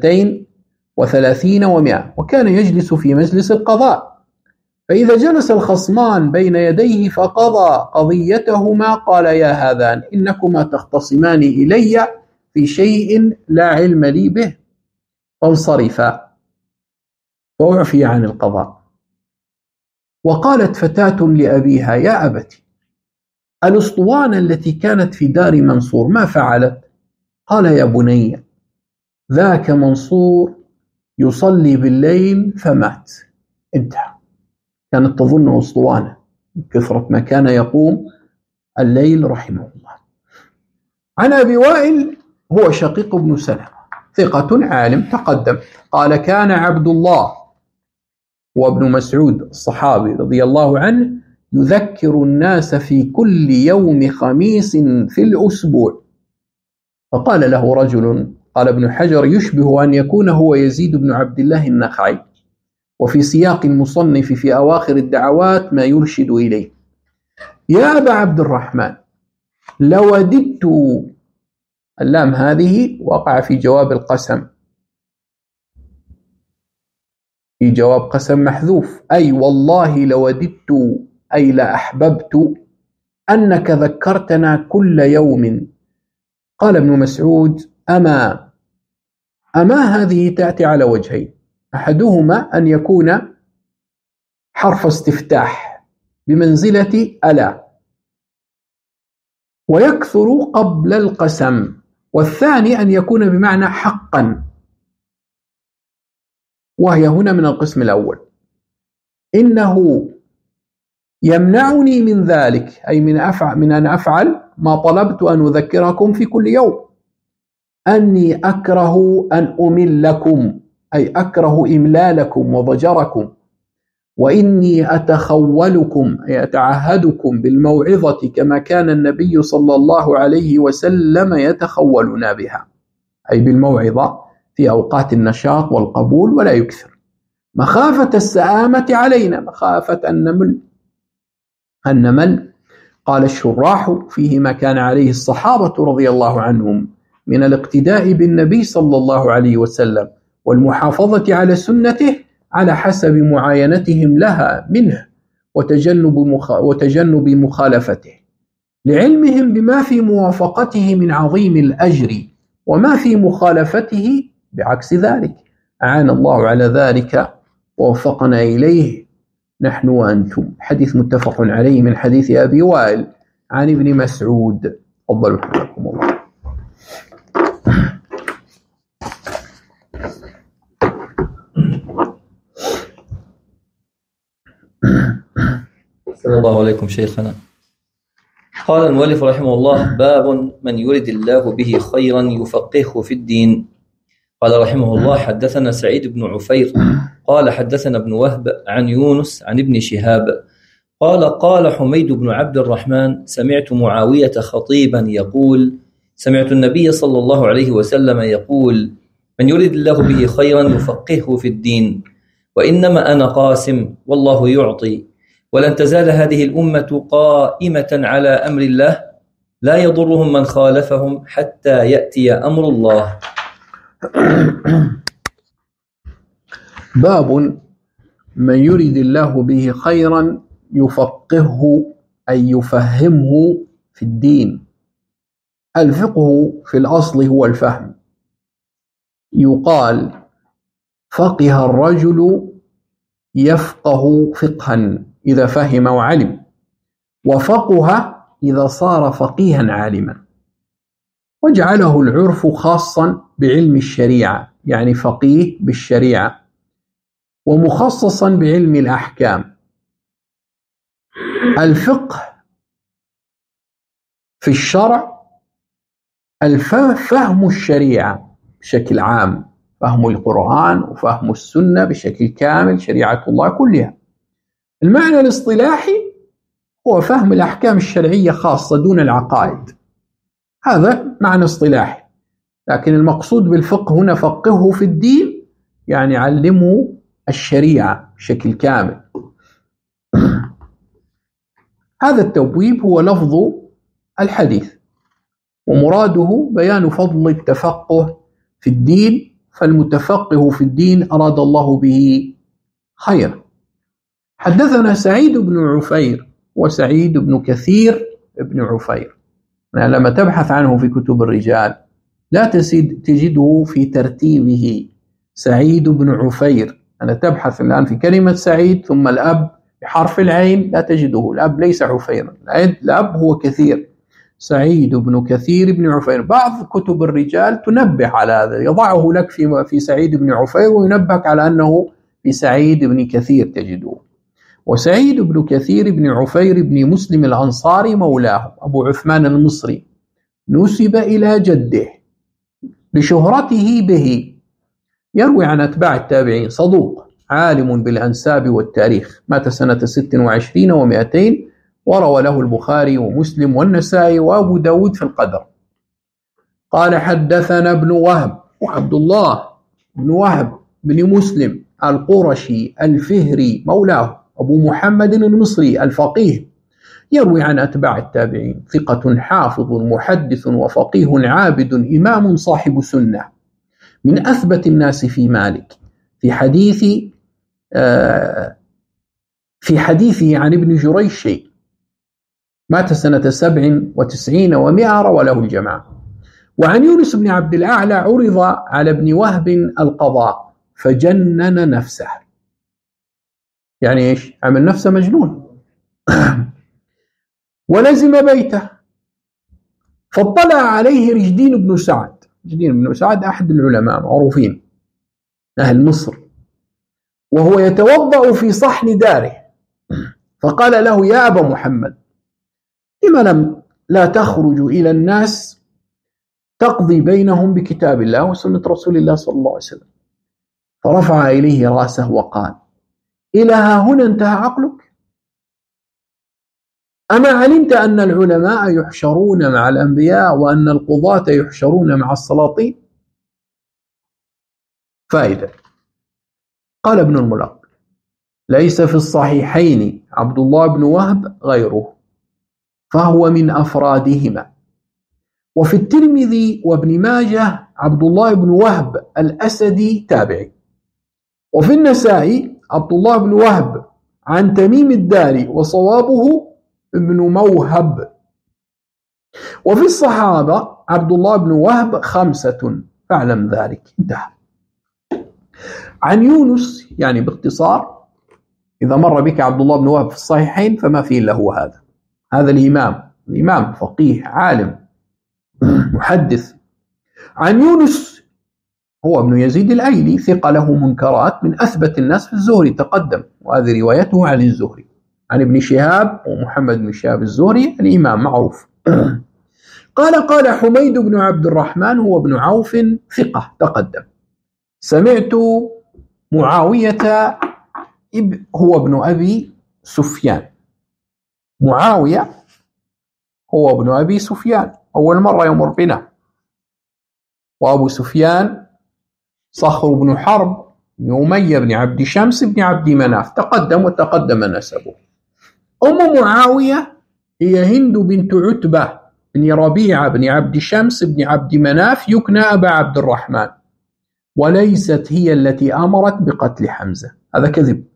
32 و100، وكان يجلس في مجلس القضاء، فإذا جلس الخصمان بين يديه فقضى قضيتهما قال: يا هذان، إنكما تختصمان إلي في شيء لا علم لي به، فانصرفا، وأعفي عن القضاء. وقالت فتاة لأبيها: يا أبت، الأسطوانة التي كانت في دار منصور ما فعلت؟ قال: يا بني، ذاك منصور يصلي بالليل فمات. انتهى. كانت تظن أسطوانة من كثرة ما كان يقوم الليل رحمه الله. عن أبي وائل هو شقيق بن سلمة، ثقة عالم تقدم. قال: كان عبد الله وابن مسعود الصحابي رضي الله عنه يذكر الناس في كل يوم خميس في الأسبوع. فقال له رجل، قال ابن حجر: يشبه أن يكون هو يزيد بن عبد الله النخعي، وفي سياق المصنف في أواخر الدعوات ما يرشد إليه. يا أبا عبد الرحمن، لوددت، اللام هذه وقع في جواب القسم، في جواب قسم محذوف، أي والله لوددت، أي لأحببت أنك ذكرتنا كل يوم. قال ابن مسعود: أما هذه تأتي على وجهين، أحدهما أن يكون حرف استفتاح بمنزلة ألا، ويكثر قبل القسم، والثاني أن يكون بمعنى حقا، وهي هنا من القسم الأول. إنه يمنعني من ذلك، أي من أن أفعل ما طلبت أن أذكركم في كل يوم، أني أكره أن أملكم، أي أكره إملالكم وضجركم، وإني أتخولكم، أي أتعهدكم بالموعظة كما كان النبي صلى الله عليه وسلم يتخولنا بها، أي بالموعظة في أوقات النشاط والقبول ولا يكثر، مخافة السآمة علينا، مخافة أن نمل. قال الشراح فيه ما كان عليه الصحابة رضي الله عنهم من الاقتداء بالنبي صلى الله عليه وسلم والمحافظة على سنته على حسب معاينتهم لها منه وتجنب مخالفته، لعلمهم بما في موافقته من عظيم الأجر وما في مخالفته بعكس ذلك. أعان الله على ذلك ووفقنا إليه نحن وأنتم. حديث متفق عليه من حديث أبي وائل عن ابن مسعود. تفضلوا حفظكم الله. السلام الله عليكم شيخنا. قال المؤلف رحمه الله: باب من يرد الله به خيرا يفقهه في الدين. قال رحمه الله: حدثنا سعيد بن عفير قال حدثنا ابن وهب عن يونس عن ابن شهاب قال: قال حميد بن عبد الرحمن: سمعت معاوية خطيبا يقول: سمعت النبي صلى الله عليه وسلم يقول: من يرد الله به خيرا يفقهه في الدين، وإنما أنا قاسم والله يعطي، ولن تزال هذه الأمة قائمة على أمر الله لا يضرهم من خالفهم حتى يأتي أمر الله. باب من يرد الله به خيرا يفقهه، أي يفهمه في الدين. الفقه في الأصل هو الفهم، يقال فقه الرجل يفقه فقها إذا فهم وعلم، وفقه إذا صار فقيها عالما، وجعله العرف خاصا بعلم الشريعة، يعني فقيه بالشريعة، ومخصصا بعلم الأحكام. الفقه في الشرع فهم الشريعة بشكل عام، فهم القرآن وفهم السنة بشكل كامل، شريعة الله كلها. المعنى الاصطلاحي هو فهم الأحكام الشرعية خاصة دون العقائد، هذا معنى اصطلاحي. لكن المقصود بالفقه هنا فقهه في الدين، يعني علمه الشريعة بشكل كامل. هذا التبويب هو لفظ الحديث، ومراده بيان فضل التفقه في الدين، فالمتفقه في الدين أراد الله به خير. حدثنا سعيد بن عفير وسعيد بن كثير بن عفير، لما تبحث عنه في كتب الرجال لا تجده في ترتيبه سعيد بن عفير. أنا تبحث الآن في كلمة سعيد ثم الأب بحرف العين لا تجده، الأب ليس عفيرا، الأب هو كثير، سعيد بن كثير بن عفير. بعض كتب الرجال تنبه على هذا، يضعه لك في سعيد بن عفير وينبهك على أنه في سعيد بن كثير تجده. وسعيد بن كثير بن عفير بن مسلم الأنصاري مولاه أبو عثمان المصري، نسب إلى جده لشهرته به، يروي عن أتباع التابعين، صدوق عالم بالأنساب والتاريخ، مات سنة 26 و200، وروى له البخاري ومسلم والنسائي وأبو داود في القدر. قال حدثنا ابن وهب، وعبد الله بن وهب بن مسلم القرشي الفهري مولاه أبو محمد المصري الفقيه، يروي عن أتباع التابعين، ثقة حافظ محدث وفقيه عابد إمام صاحب سنة، من أثبت الناس في مالك، في حديثه عن ابن جريش، مات سنة 97 و100، روى له الجماعة. وعن يونس بن عبد الأعلى عرض على ابن وهب القضاء فجنن نفسه، يعني إيش؟ عمل نفسه مجنون ولزم بيته، فاطلع عليه رجدين بن سعد. رجدين بن سعد أحد العلماء معروفين أهل مصر، وهو يتوضأ في صحن داره، فقال له: يا أبا محمد، لم لا تخرج إلى الناس تقضي بينهم بكتاب الله وسنة رسول الله صلى الله عليه وسلم؟ فرفع إليه رأسه وقال: إلى ها هنا انتهى عقلك؟ أما علمت أن العلماء يحشرون مع الأنبياء وأن القضاة يحشرون مع السلاطين؟ فائدة. قال ابن الملقن: ليس في الصحيحين عبد الله بن وهب غيره، فهو من أفرادهما. وفي الترمذي وابن ماجه عبد الله بن وهب الأسدي تابعي. وفي النسائي عبد الله بن وهب عن تميم الداري وصوابه ابن موهب. وفي الصحابة عبد الله بن وهب 5 فاعلم ذلك. انتهى. عن يونس، يعني باختصار، إذا مر بك عبد الله بن وهب في الصحيحين فما فيه إلا هو هذا الإمام فقيه عالم محدث. عن يونس هو ابن يزيد الأيلي، ثقة له منكرات، من أثبت الناس في الزهري، تقدم، وهذه روايته عن الزهري. عن ابن شهاب ومحمد بن شهاب الزهري الإمام معروف. قال حميد بن عبد الرحمن هو ابن عوف ثقة، تقدم. سمعت معاوية هو ابن أبي سفيان. معاوية هو ابن أبي سفيان، أول مرة يمر بنا. وأبو سفيان صخر بن حرب بن أمية بن عبد شمس بن عبد مناف، تقدم وتقدم نسبه. أم معاوية هي هند بنت عتبة بن ربيعة بن عبد شمس بن عبد مناف، يكنى أبا عبد الرحمن، وليست هي التي أمرت بقتل حمزة. هذا كذب،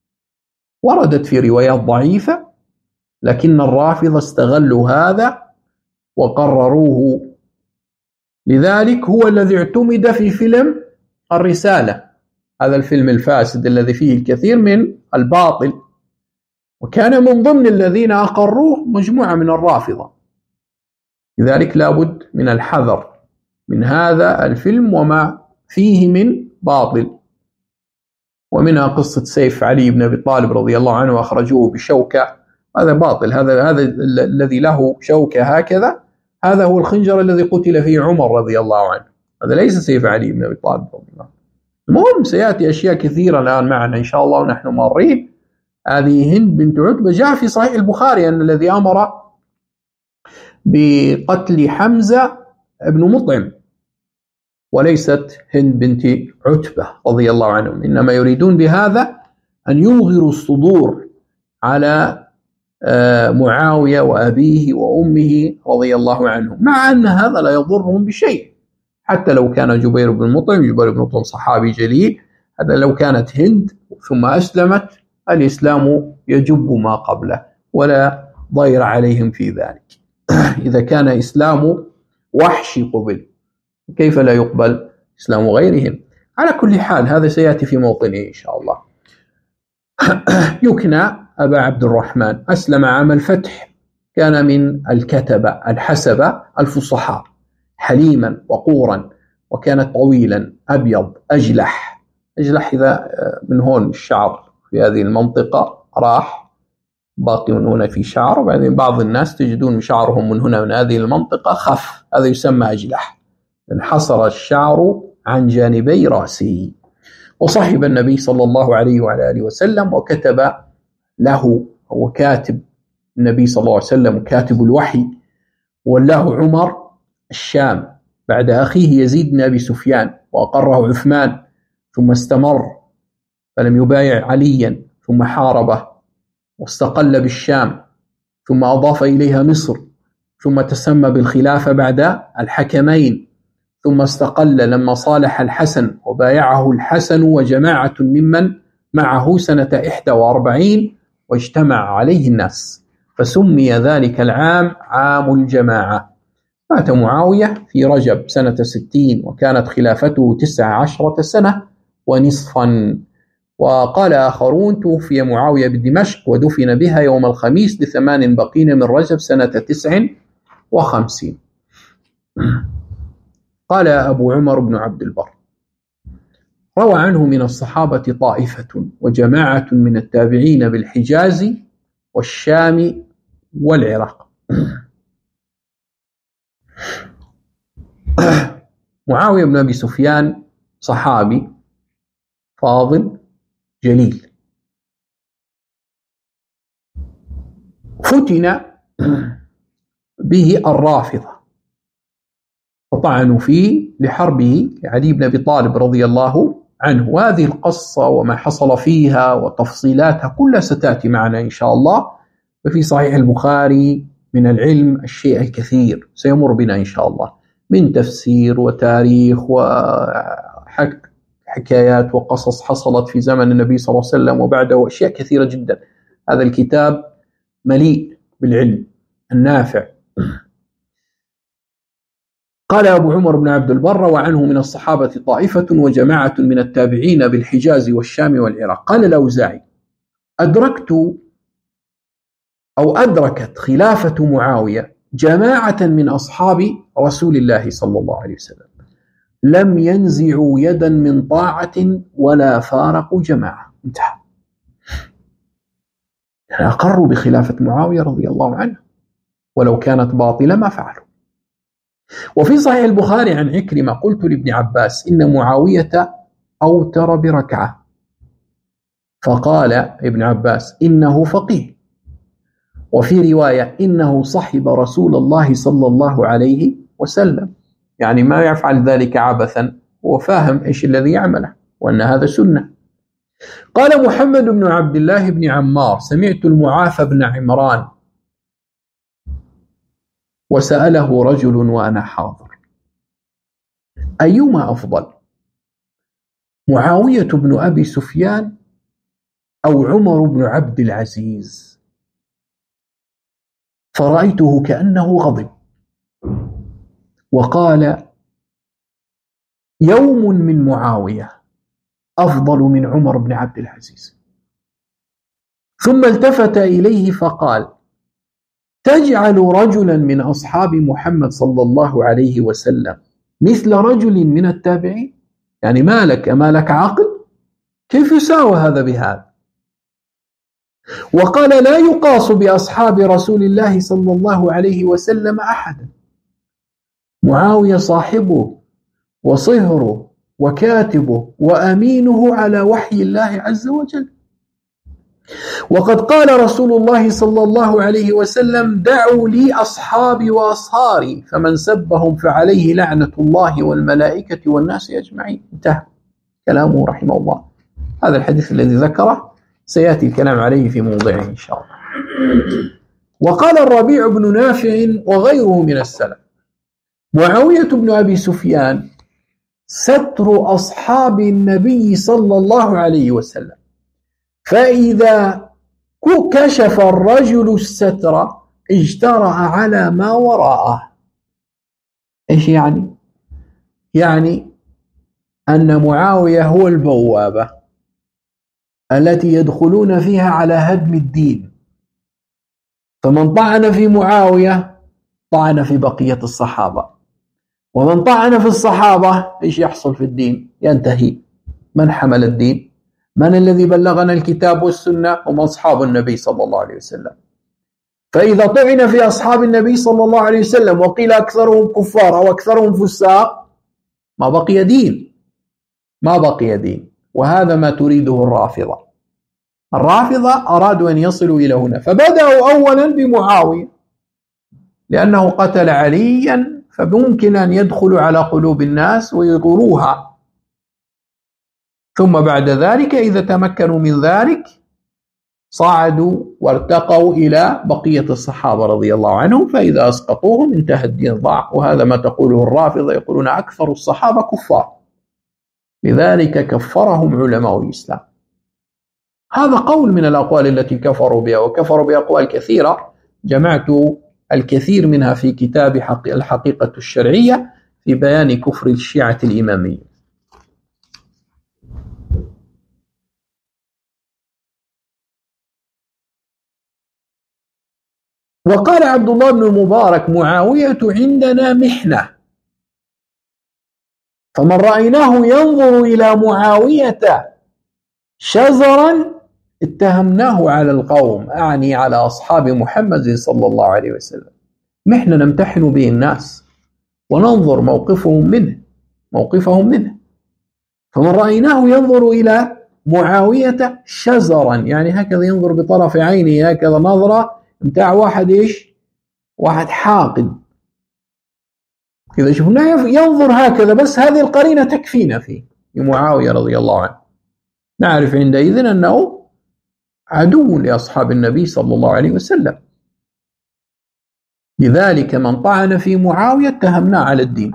وردت في روايات ضعيفة، لكن الرافضة استغلوا هذا وقرروه. لذلك هو الذي اعتمد في فيلم الرسالة، هذا الفيلم الفاسد الذي فيه الكثير من الباطل، وكان من ضمن الذين أقروه مجموعة من الرافضة. لذلك لابد من الحذر من هذا الفيلم وما فيه من باطل. ومنها قصة سيف علي بن أبي طالب رضي الله عنه، أخرجوه بشوكة، هذا باطل. هذا الذي له شوكة هكذا، هذا هو الخنجر الذي قتل فيه عمر رضي الله عنه، هذا ليس سيف علي بن أبي طالب رضي الله عنه. المهم سيأتي أشياء كثيرة الآن معنا إن شاء الله ونحن مارين. هذه هند بنت عتبة جاء في صحيح البخاري أن الذي أمر بقتل حمزة ابن مطعم، وليست هند بنت عتبة رضي الله عنهم. إنما يريدون بهذا أن يلغروا الصدور على معاوية وأبيه وأمه رضي الله عنهم، مع أن هذا لا يضرهم بشيء. حتى لو كان جبير بن مطعم صحابي جليل، هذا لو كانت هند ثم أسلمت، الإسلام يجب ما قبله ولا ضير عليهم في ذلك. إذا كان إسلام وحش قبل، كيف لا يقبل إسلام غيرهم؟ على كل حال هذا سيأتي في موطنه إن شاء الله. يكنى أبا عبد الرحمن، أسلم عام الفتح، كان من الكتبة الحسبة الفصحاء، حليما وقورا، وكان طويلا أبيض أجلح إذا من هون الشعر في هذه المنطقة راح باقي من هنا في شعر، وبعدين بعض الناس تجدون شعرهم من هنا من هذه المنطقة خف، هذا يسمى أجلح، انحصر الشعر عن جانبي رأسه. وصحب النبي صلى الله عليه وعلى آله وسلم، وكتب له، هو كاتب النبي صلى الله عليه وسلم كاتب الوحي، والله عمر الشام بعد أخيه يزيد بن أبي سفيان، وأقره عثمان، ثم استمر فلم يبايع عليا، ثم حاربه واستقل بالشام، ثم أضاف إليها مصر، ثم تسمى بالخلافة بعد الحكمين، ثم استقل لما صالح الحسن وبايعه الحسن وجماعة ممن معه سنة 41، واجتمع عليه الناس، فسمي ذلك العام عام الجماعة. مات معاوية في رجب سنة 60، وكانت خلافته 19 سنة ونصفا. وقال آخرون توفي معاوية بدمشق ودفن بها يوم الخميس ل8 بقين من رجب سنة 59. قال أبو عمر بن عبد البر: روى عنه من الصحابة طائفة وجماعة من التابعين بالحجاز والشام والعراق. معاوية بن أبي سفيان صحابي فاضل جليل، فتن به الرافضة فطعنوا فيه لحربه لعلي بن أبي طالب رضي الله عنه. وهذه القصة وما حصل فيها وتفصيلاتها كلها ستأتي معنا إن شاء الله. ففي صحيح البخاري من العلم الشيء الكثير سيمر بنا إن شاء الله من تفسير وتاريخ وحكايات وقصص حصلت في زمن النبي صلى الله عليه وسلم وبعده، أشياء كثيرة جدا. هذا الكتاب مليء بالعلم النافع. قال أبو عمر بن عبد البر: وعنه من الصحابة طائفة وجماعة من التابعين بالحجاز والشام والعراق. قال الأوزاعي: أدركت خلافة معاوية جماعة من أصحاب رسول الله صلى الله عليه وسلم لم ينزعوا يدا من طاعة ولا فارقوا جماعة. انتهى. أقروا بخلافة معاوية رضي الله عنه، ولو كانت باطلة ما فعلوا. وفي صحيح البخاري عن عكرمة: قلت لابن عباس: إن معاوية أوتر بركعة، فقال ابن عباس: إنه فقيه. وفي رواية: إنه صحب رسول الله صلى الله عليه وسلم، يعني ما يفعل ذلك عبثا، هو فاهم إيش الذي يعمله وأن هذا سنة. قال محمد بن عبد الله بن عمار: سمعت المعافى بن عمران وسأله رجل وأنا حاضر: أيما أفضل، معاوية بن أبي سفيان أو عمر بن عبد العزيز؟ فرأيته كأنه غضب وقال: يوم من معاوية أفضل من عمر بن عبد العزيز. ثم التفت إليه فقال: تجعل رجلا من أصحاب محمد صلى الله عليه وسلم مثل رجل من التابعين؟ يعني ما لك عقل؟ كيف يساوي هذا بهذا؟ وقال: لا يقاس بأصحاب رسول الله صلى الله عليه وسلم أحدا. معاوية صاحبه وصهره وكاتبه وأمينه على وحي الله عز وجل. وقد قال رسول الله صلى الله عليه وسلم: دعوا لي أصحابي وأصهاري، فمن سبهم فعليه لعنة الله والملائكة والناس أجمعين. انتهى كلامه رحمه الله. هذا الحديث الذي ذكره سيأتي الكلام عليه في موضعه إن شاء الله. وقال الربيع بن نافع وغيره من السلف: معاوية بن أبي سفيان ستر أصحاب النبي صلى الله عليه وسلم، فإذا كشف الرجل الستر اجترأ على ما وراءه. إيش يعني؟ يعني أن معاوية هو البوابة التي يدخلون فيها على هدم الدين، فمن طعن في معاوية طعن في بقية الصحابة، ومن طعن في الصحابة إيش يحصل في الدين؟ ينتهي. من حمل الدين؟ من الذي بلغنا الكتاب والسنة؟ هم أصحاب النبي صلى الله عليه وسلم. فإذا طعن في أصحاب النبي صلى الله عليه وسلم وقيل أكثرهم كفار أو أكثرهم فساق، ما بقي دين، ما بقي دين. وهذا ما تريده الرافضة. الرافضة أرادوا أن يصلوا إلى هنا، فبدأوا أولا بمعاوية لأنه قتل عليا، فممكن أن يدخلوا على قلوب الناس ويغروها. ثم بعد ذلك إذا تمكنوا من ذلك صعدوا وارتقوا إلى بقية الصحابة رضي الله عنهم، فإذا أسقطوهم انتهى الدين ضاع. وهذا ما تقوله الرافضة، يقولون أكثر الصحابة كفار، لذلك كفرهم علماء الإسلام. هذا قول من الأقوال التي كفروا بها، وكفروا بأقوال كثيرة جمعت الكثير منها في كتاب الحقيقة الشرعية في بيان كفر الشيعة الإمامية. وقال عبد الله بن المبارك: معاوية عندنا محنة، فمن رأيناه ينظر إلى معاوية شزرا اتهمناه على القوم، أعني على أصحاب محمد صلى الله عليه وسلم. نحن نمتحن به الناس وننظر موقفهم منه. فمن رأيناه ينظر إلى معاوية شزرا، يعني هكذا ينظر بطرف عينه هكذا نظرة متاع واحد حاقد إذا شفناه ينظر هكذا، بس هذه القرينة تكفينا في معاوية رضي الله عنه، نعرف عندئذ أنه عدو لأصحاب النبي صلى الله عليه وسلم. لذلك من طعن في معاوية اتهمناه على الدين.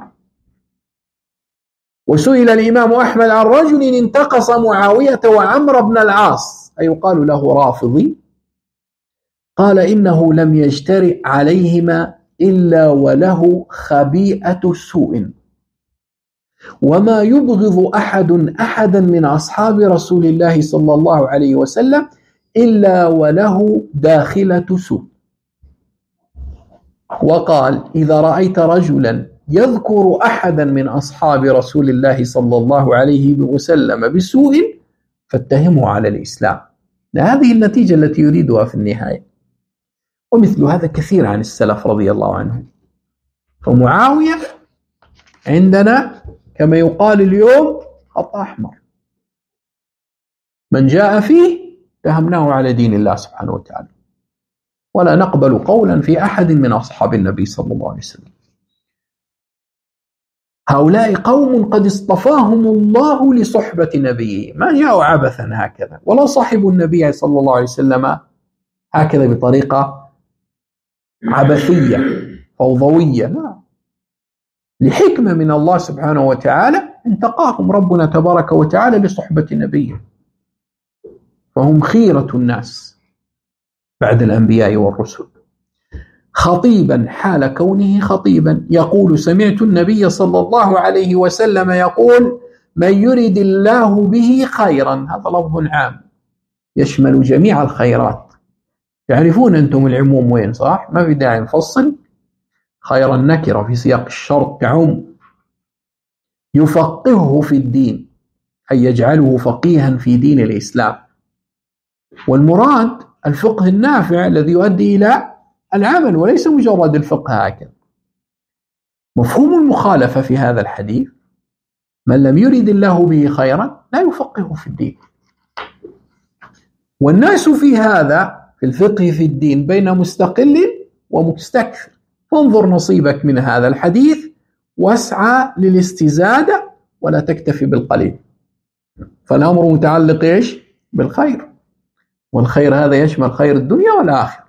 وسئل الإمام أحمد عن رجل انتقص معاوية وعمر بن العاص، أي يقال له رافضي، قال إنه لم يجترئ عليهما إلا وله خبيئة سوء، وما يبغض أحدا من أصحاب رسول الله صلى الله عليه وسلم إلا وله داخلة سوء. وقال إذا رأيت رجلا يذكر أحدا من أصحاب رسول الله صلى الله عليه وسلم بسوء فاتهمه على الإسلام. هذه النتيجة التي يريدها في النهاية، ومثل هذا كثير عن السلف رضي الله عنهم. فمعاوية عندنا كما يقال اليوم خط أحمر، من جاء فيه اتهمناه على دين الله سبحانه وتعالى، ولا نقبل قولا في أحد من أصحاب النبي صلى الله عليه وسلم. هؤلاء قوم قد اصطفاهم الله لصحبة نبيه، ما جاءوا عبثا هكذا، ولا صاحبوا النبي صلى الله عليه وسلم هكذا بطريقة عبثية فوضوية، لا، لحكمة من الله سبحانه وتعالى انتقاهم ربنا تبارك وتعالى لصحبة نبيه، فهم خيرة الناس بعد الأنبياء والرسل. خطيبا حال كونه خطيبا يقول سمعت النبي صلى الله عليه وسلم يقول من يرد الله به خيرا، هذا لفظ عام يشمل جميع الخيرات. تعرفون أنتم العموم وين، صح؟ ما في داعي نفصل، خير النكرة في سياق الشرط تعم. يفقهه في الدين أي يجعله فقيها في دين الإسلام، والمراد الفقه النافع الذي يؤدي إلى العمل وليس مجرد الفقه هكذا. مفهوم المخالفة في هذا الحديث من لم يرد الله به خيرا لا يفقهه في الدين. والناس في هذا في الفقه في الدين بين مستقل ومستكثر، فانظر نصيبك من هذا الحديث واسعى للاستزادة ولا تكتفي بالقليل، فالأمر متعلق إيش؟ بالخير، والخير هذا يشمل خير الدنيا والآخرة.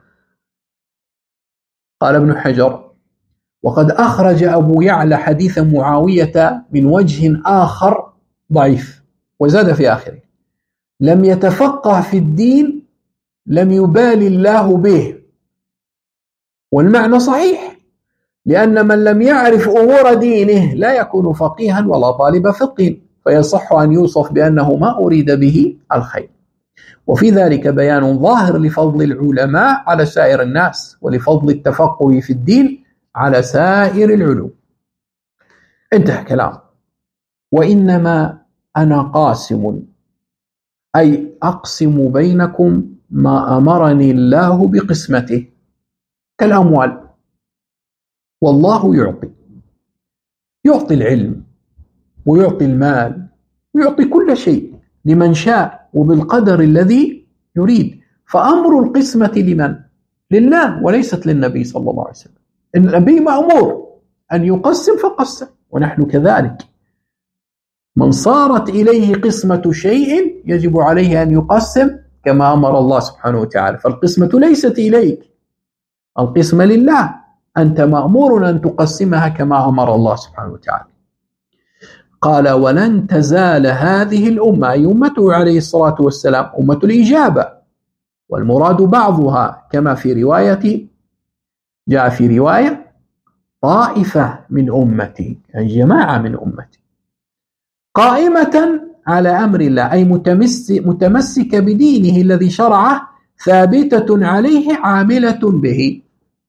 قال ابن حجر وقد أخرج أبو يعلى حديث معاوية من وجه آخر ضعيف، وزاد في آخره لم يتفقه في الدين لم يبال الله به. والمعنى صحيح، لأن من لم يعرف أمور دينه لا يكون فقيها ولا طالب فقه، فيصح أن يوصف بأنه ما أريد به الخير. وفي ذلك بيان ظاهر لفضل العلماء على سائر الناس، ولفضل التفقه في الدين على سائر العلوم. انتهى كلام. وإنما أنا قاسم، أي أقسم بينكم ما أمرني الله بقسمته كالأموال، والله يعطي العلم ويعطي المال ويعطي كل شيء لمن شاء وبالقدر الذي يريد. فأمر القسمة لمن؟ لله وليست للنبي صلى الله عليه وسلم. النبي مأمور أن يقسم فقسم، ونحن كذلك. من صارت إليه قسمة شيء يجب عليه أن يقسم كما أمر الله سبحانه وتعالى، فالقسمة ليست إليك، القسمة لله، أنت مأمور أن تقسمها كما أمر الله سبحانه وتعالى. قال ولن تزال هذه الأمة، أي أمته عليه الصلاة والسلام، أمة الإجابة، والمراد بعضها كما في رواية جاء في رواية طائفة من أمتي، أي جماعة من أمتي، قائمة على أمر الله، أي متمسكة بدينه الذي شرعه، ثابتة عليه عاملة به،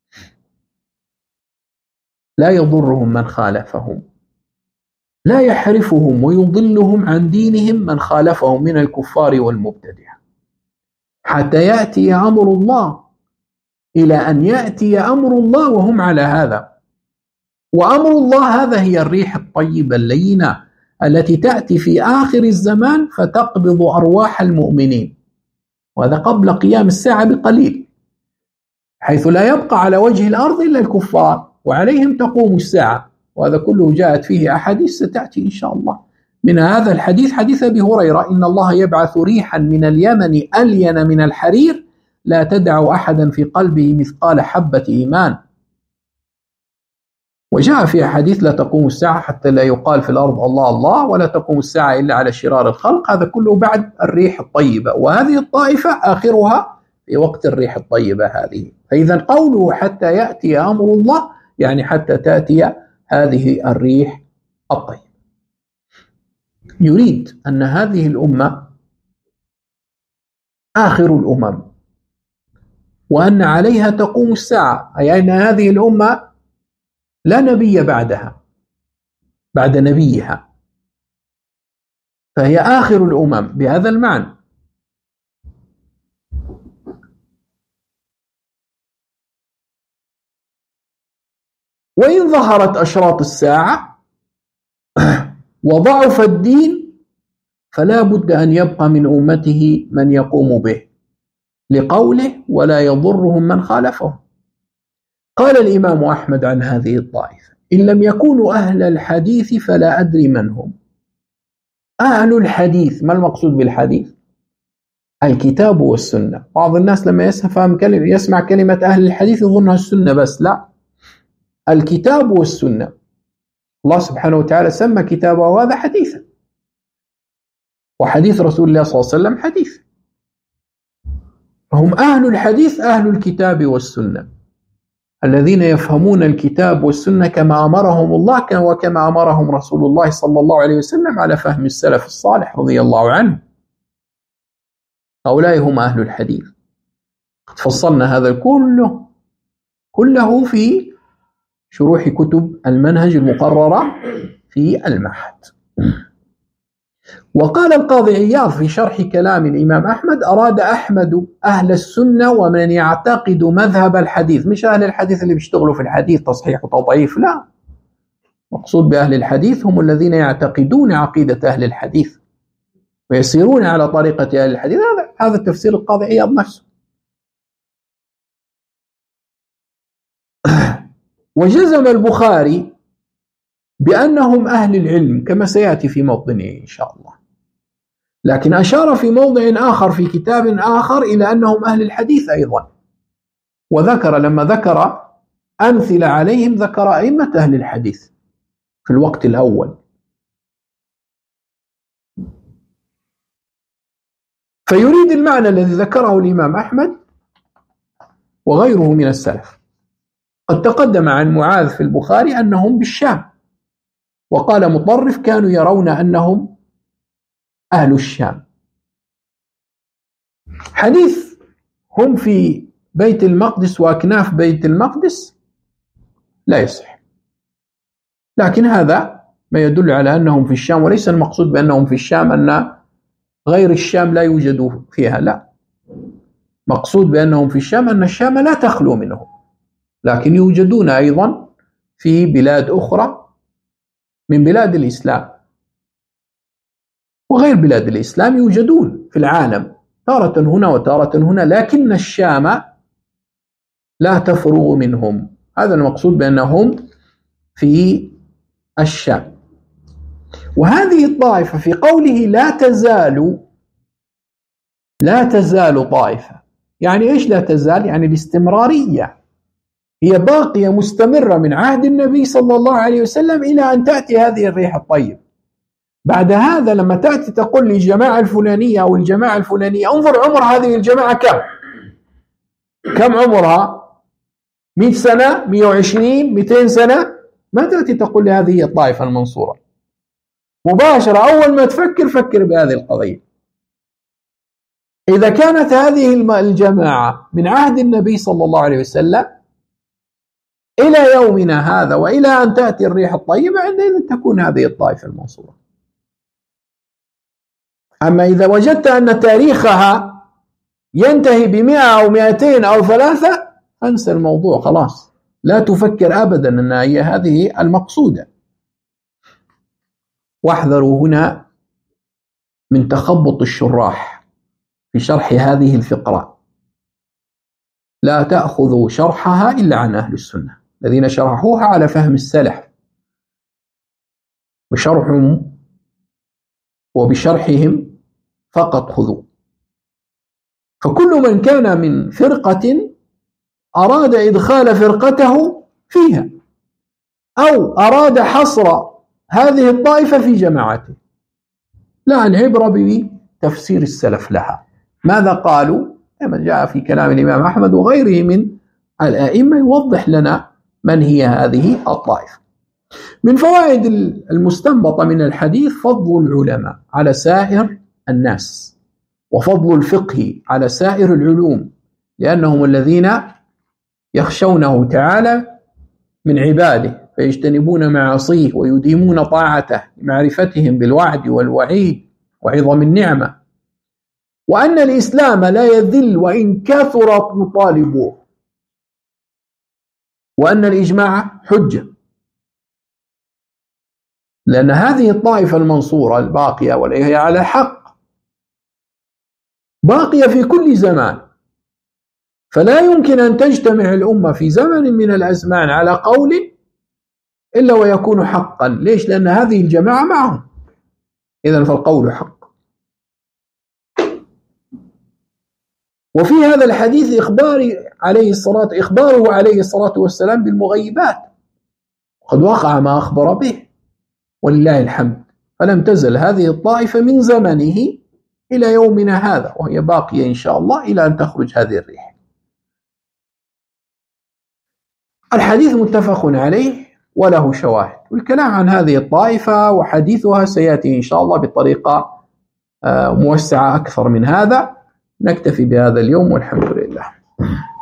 لا يضرهم من خالفهم، لا يحرفهم ويضلهم عن دينهم من خالفهم من الكفار والمبتدعة. حتى يأتي أمر الله، إلى أن يأتي أمر الله وهم على هذا. وأمر الله هذا هي الريح الطيبة اللينة التي تأتي في آخر الزمان فتقبض أرواح المؤمنين، وهذا قبل قيام الساعة بقليل، حيث لا يبقى على وجه الأرض إلا الكفار وعليهم تقوم الساعة. وهذا كله جاءت فيه أحاديث ستأتي إن شاء الله. من هذا الحديث حديث أبي هريرة: إن الله يبعث ريحا من اليمن ألين من الحرير لا تدع أحدا في قلبه مثقال حبة إيمان. وجاء في حديث: لا تقوم الساعة حتى لا يقال في الأرض الله الله، ولا تقوم الساعة إلا على شرار الخلق. هذا كله بعد الريح الطيبة، وهذه الطائفة آخرها في وقت الريح الطيبة هذه. فإذا قوله حتى يأتي أمر الله يعني حتى تأتي هذه الريح الطيبة. يريد أن هذه الأمة آخر الأمم، وأن عليها تقوم الساعة، أي أن هذه الأمة لا نبي بعدها بعد نبيها، فهي آخر الأمم بهذا المعنى. وإن ظهرت أشراط الساعة وضعف الدين فلا بد أن يبقى من أمته من يقوم به، لقوله: ولا يضرهم من خالفهم. قال الإمام أحمد عن هذه الطائفة: إن لم يكونوا أهل الحديث فلا أدري من هم. أهل الحديث، ما المقصود بالحديث؟ الكتاب والسنة. بعض الناس لما يسمع كلمة أهل الحديث يظنها السنة بس، لا، الكتاب والسنة. الله سبحانه وتعالى سمى كتابه هذا حديثا، وحديث رسول الله صلى الله عليه وسلم حديث. هم أهل الحديث أهل الكتاب والسنة، الذين يفهمون الكتاب والسنة كما أمرهم الله وكما أمرهم رسول الله صلى الله عليه وسلم على فهم السلف الصالح رضي الله عنه. هؤلاء هم أهل الحديث. قد فصلنا هذا كله في شروح كتب المنهج المقررة في المعهد. وقال القاضي عياض في شرح كلام الإمام أحمد: أراد أحمد أهل السنة ومن يعتقد مذهب الحديث، مش أهل الحديث اللي بيشتغلوا في الحديث تصحيح وتضعيف، لا، مقصود بأهل الحديث هم الذين يعتقدون عقيدة أهل الحديث ويسيرون على طريقة أهل الحديث. هذا تفسير القاضي عياض نفسه. وجزم البخاري بأنهم أهل العلم كما سيأتي في موطنه إن شاء الله، لكن أشار في موضع آخر في كتاب آخر إلى أنهم أهل الحديث أيضا، وذكر لما ذكر أمثلة عليهم ذكر أئمة أهل الحديث في الوقت الأول. فيريد المعنى الذي ذكره الإمام أحمد وغيره من السلف. قد تقدم عن معاذ في البخاري أنهم بالشام، وقال مطرف: كانوا يرون أنهم أهل الشام. حديث هم في بيت المقدس وأكناف بيت المقدس لا يصح، لكن هذا ما يدل على أنهم في الشام، وليس المقصود بأنهم في الشام أن غير الشام لا يوجد فيها، لا، مقصود بأنهم في الشام أن الشام لا تخلو منهم، لكن يوجدون أيضا في بلاد أخرى من بلاد الإسلام، وغير بلاد الإسلام يوجدون في العالم تارة هنا وتارة هنا، لكن الشام لا تفرغ منهم. هذا المقصود بأنهم في الشام. وهذه الطائفة في قوله لا تزال طائفة، يعني إيش لا تزال؟ يعني الاستمرارية، هي باقية مستمرة من عهد النبي صلى الله عليه وسلم إلى أن تأتي هذه الريح الطيب. بعد هذا لما تأتي تقول لي الجماعة الفلانية أو الجماعة الفلانية، انظر عمر هذه الجماعة كم عمرها؟ 100 سنة، 120، 200 سنة؟ ما تأتي تقول لي هذه هي الطائفة المنصورة مباشرة. أول ما تفكر فكر بهذه القضية. إذا كانت هذه الجماعة من عهد النبي صلى الله عليه وسلم إلى يومنا هذا وإلى أن تأتي الريح الطيبة، عندئذ تكون هذه الطائفة المنصورة. أما إذا وجدت أن تاريخها ينتهي ب100 أو 200 أو 3، أنسى الموضوع خلاص، لا تفكر أبدا أن هي هذه المقصودة. واحذروا هنا من تخبط الشراح في شرح هذه الفقرة، لا تأخذوا شرحها إلا عن أهل السنة الذين شرحوها على فهم السلف، وشرحهم وبشرحهم فقط خذوا. فكل من كان من فرقة أراد إدخال فرقته فيها أو أراد حصر هذه الطائفة في جماعته، لا، العبرة بتفسير السلف لها. ماذا قالوا؟ كما جاء في كلام الإمام أحمد وغيره من الأئمة يوضح لنا من هي هذه الطائفة. من فوائد المستنبطة من الحديث فضل العلماء على سائر الناس، وفضل الفقه على سائر العلوم، لأنهم الذين يخشونه تعالى من عباده فيجتنبون معاصيه ويديمون طاعته لمعرفتهم بالوعد والوعيد وعظم النعمة، وأن الإسلام لا يذل وإن كثر مطالبوه، وأن الإجماع حجة، لأن هذه الطائفة المنصورة الباقية وهي على حق باقية في كل زمان، فلا يمكن أن تجتمع الأمة في زمن من الأزمان على قول إلا ويكون حقا. ليش؟ لأن هذه الجماعة معهم، إذن فالقول حق. وفي هذا الحديث إخباره عليه الصلاة والسلام بالمغيبات، قد وقع ما أخبر به ولله الحمد، فلم تزل هذه الطائفة من زمنه إلى يومنا هذا، وهي باقية إن شاء الله إلى أن تخرج هذه الريح. الحديث متفق عليه وله شواهد، والكلام عن هذه الطائفة وحديثها سيأتي إن شاء الله بطريقة موسعة أكثر من هذا. نكتفي بهذا اليوم والحمد لله.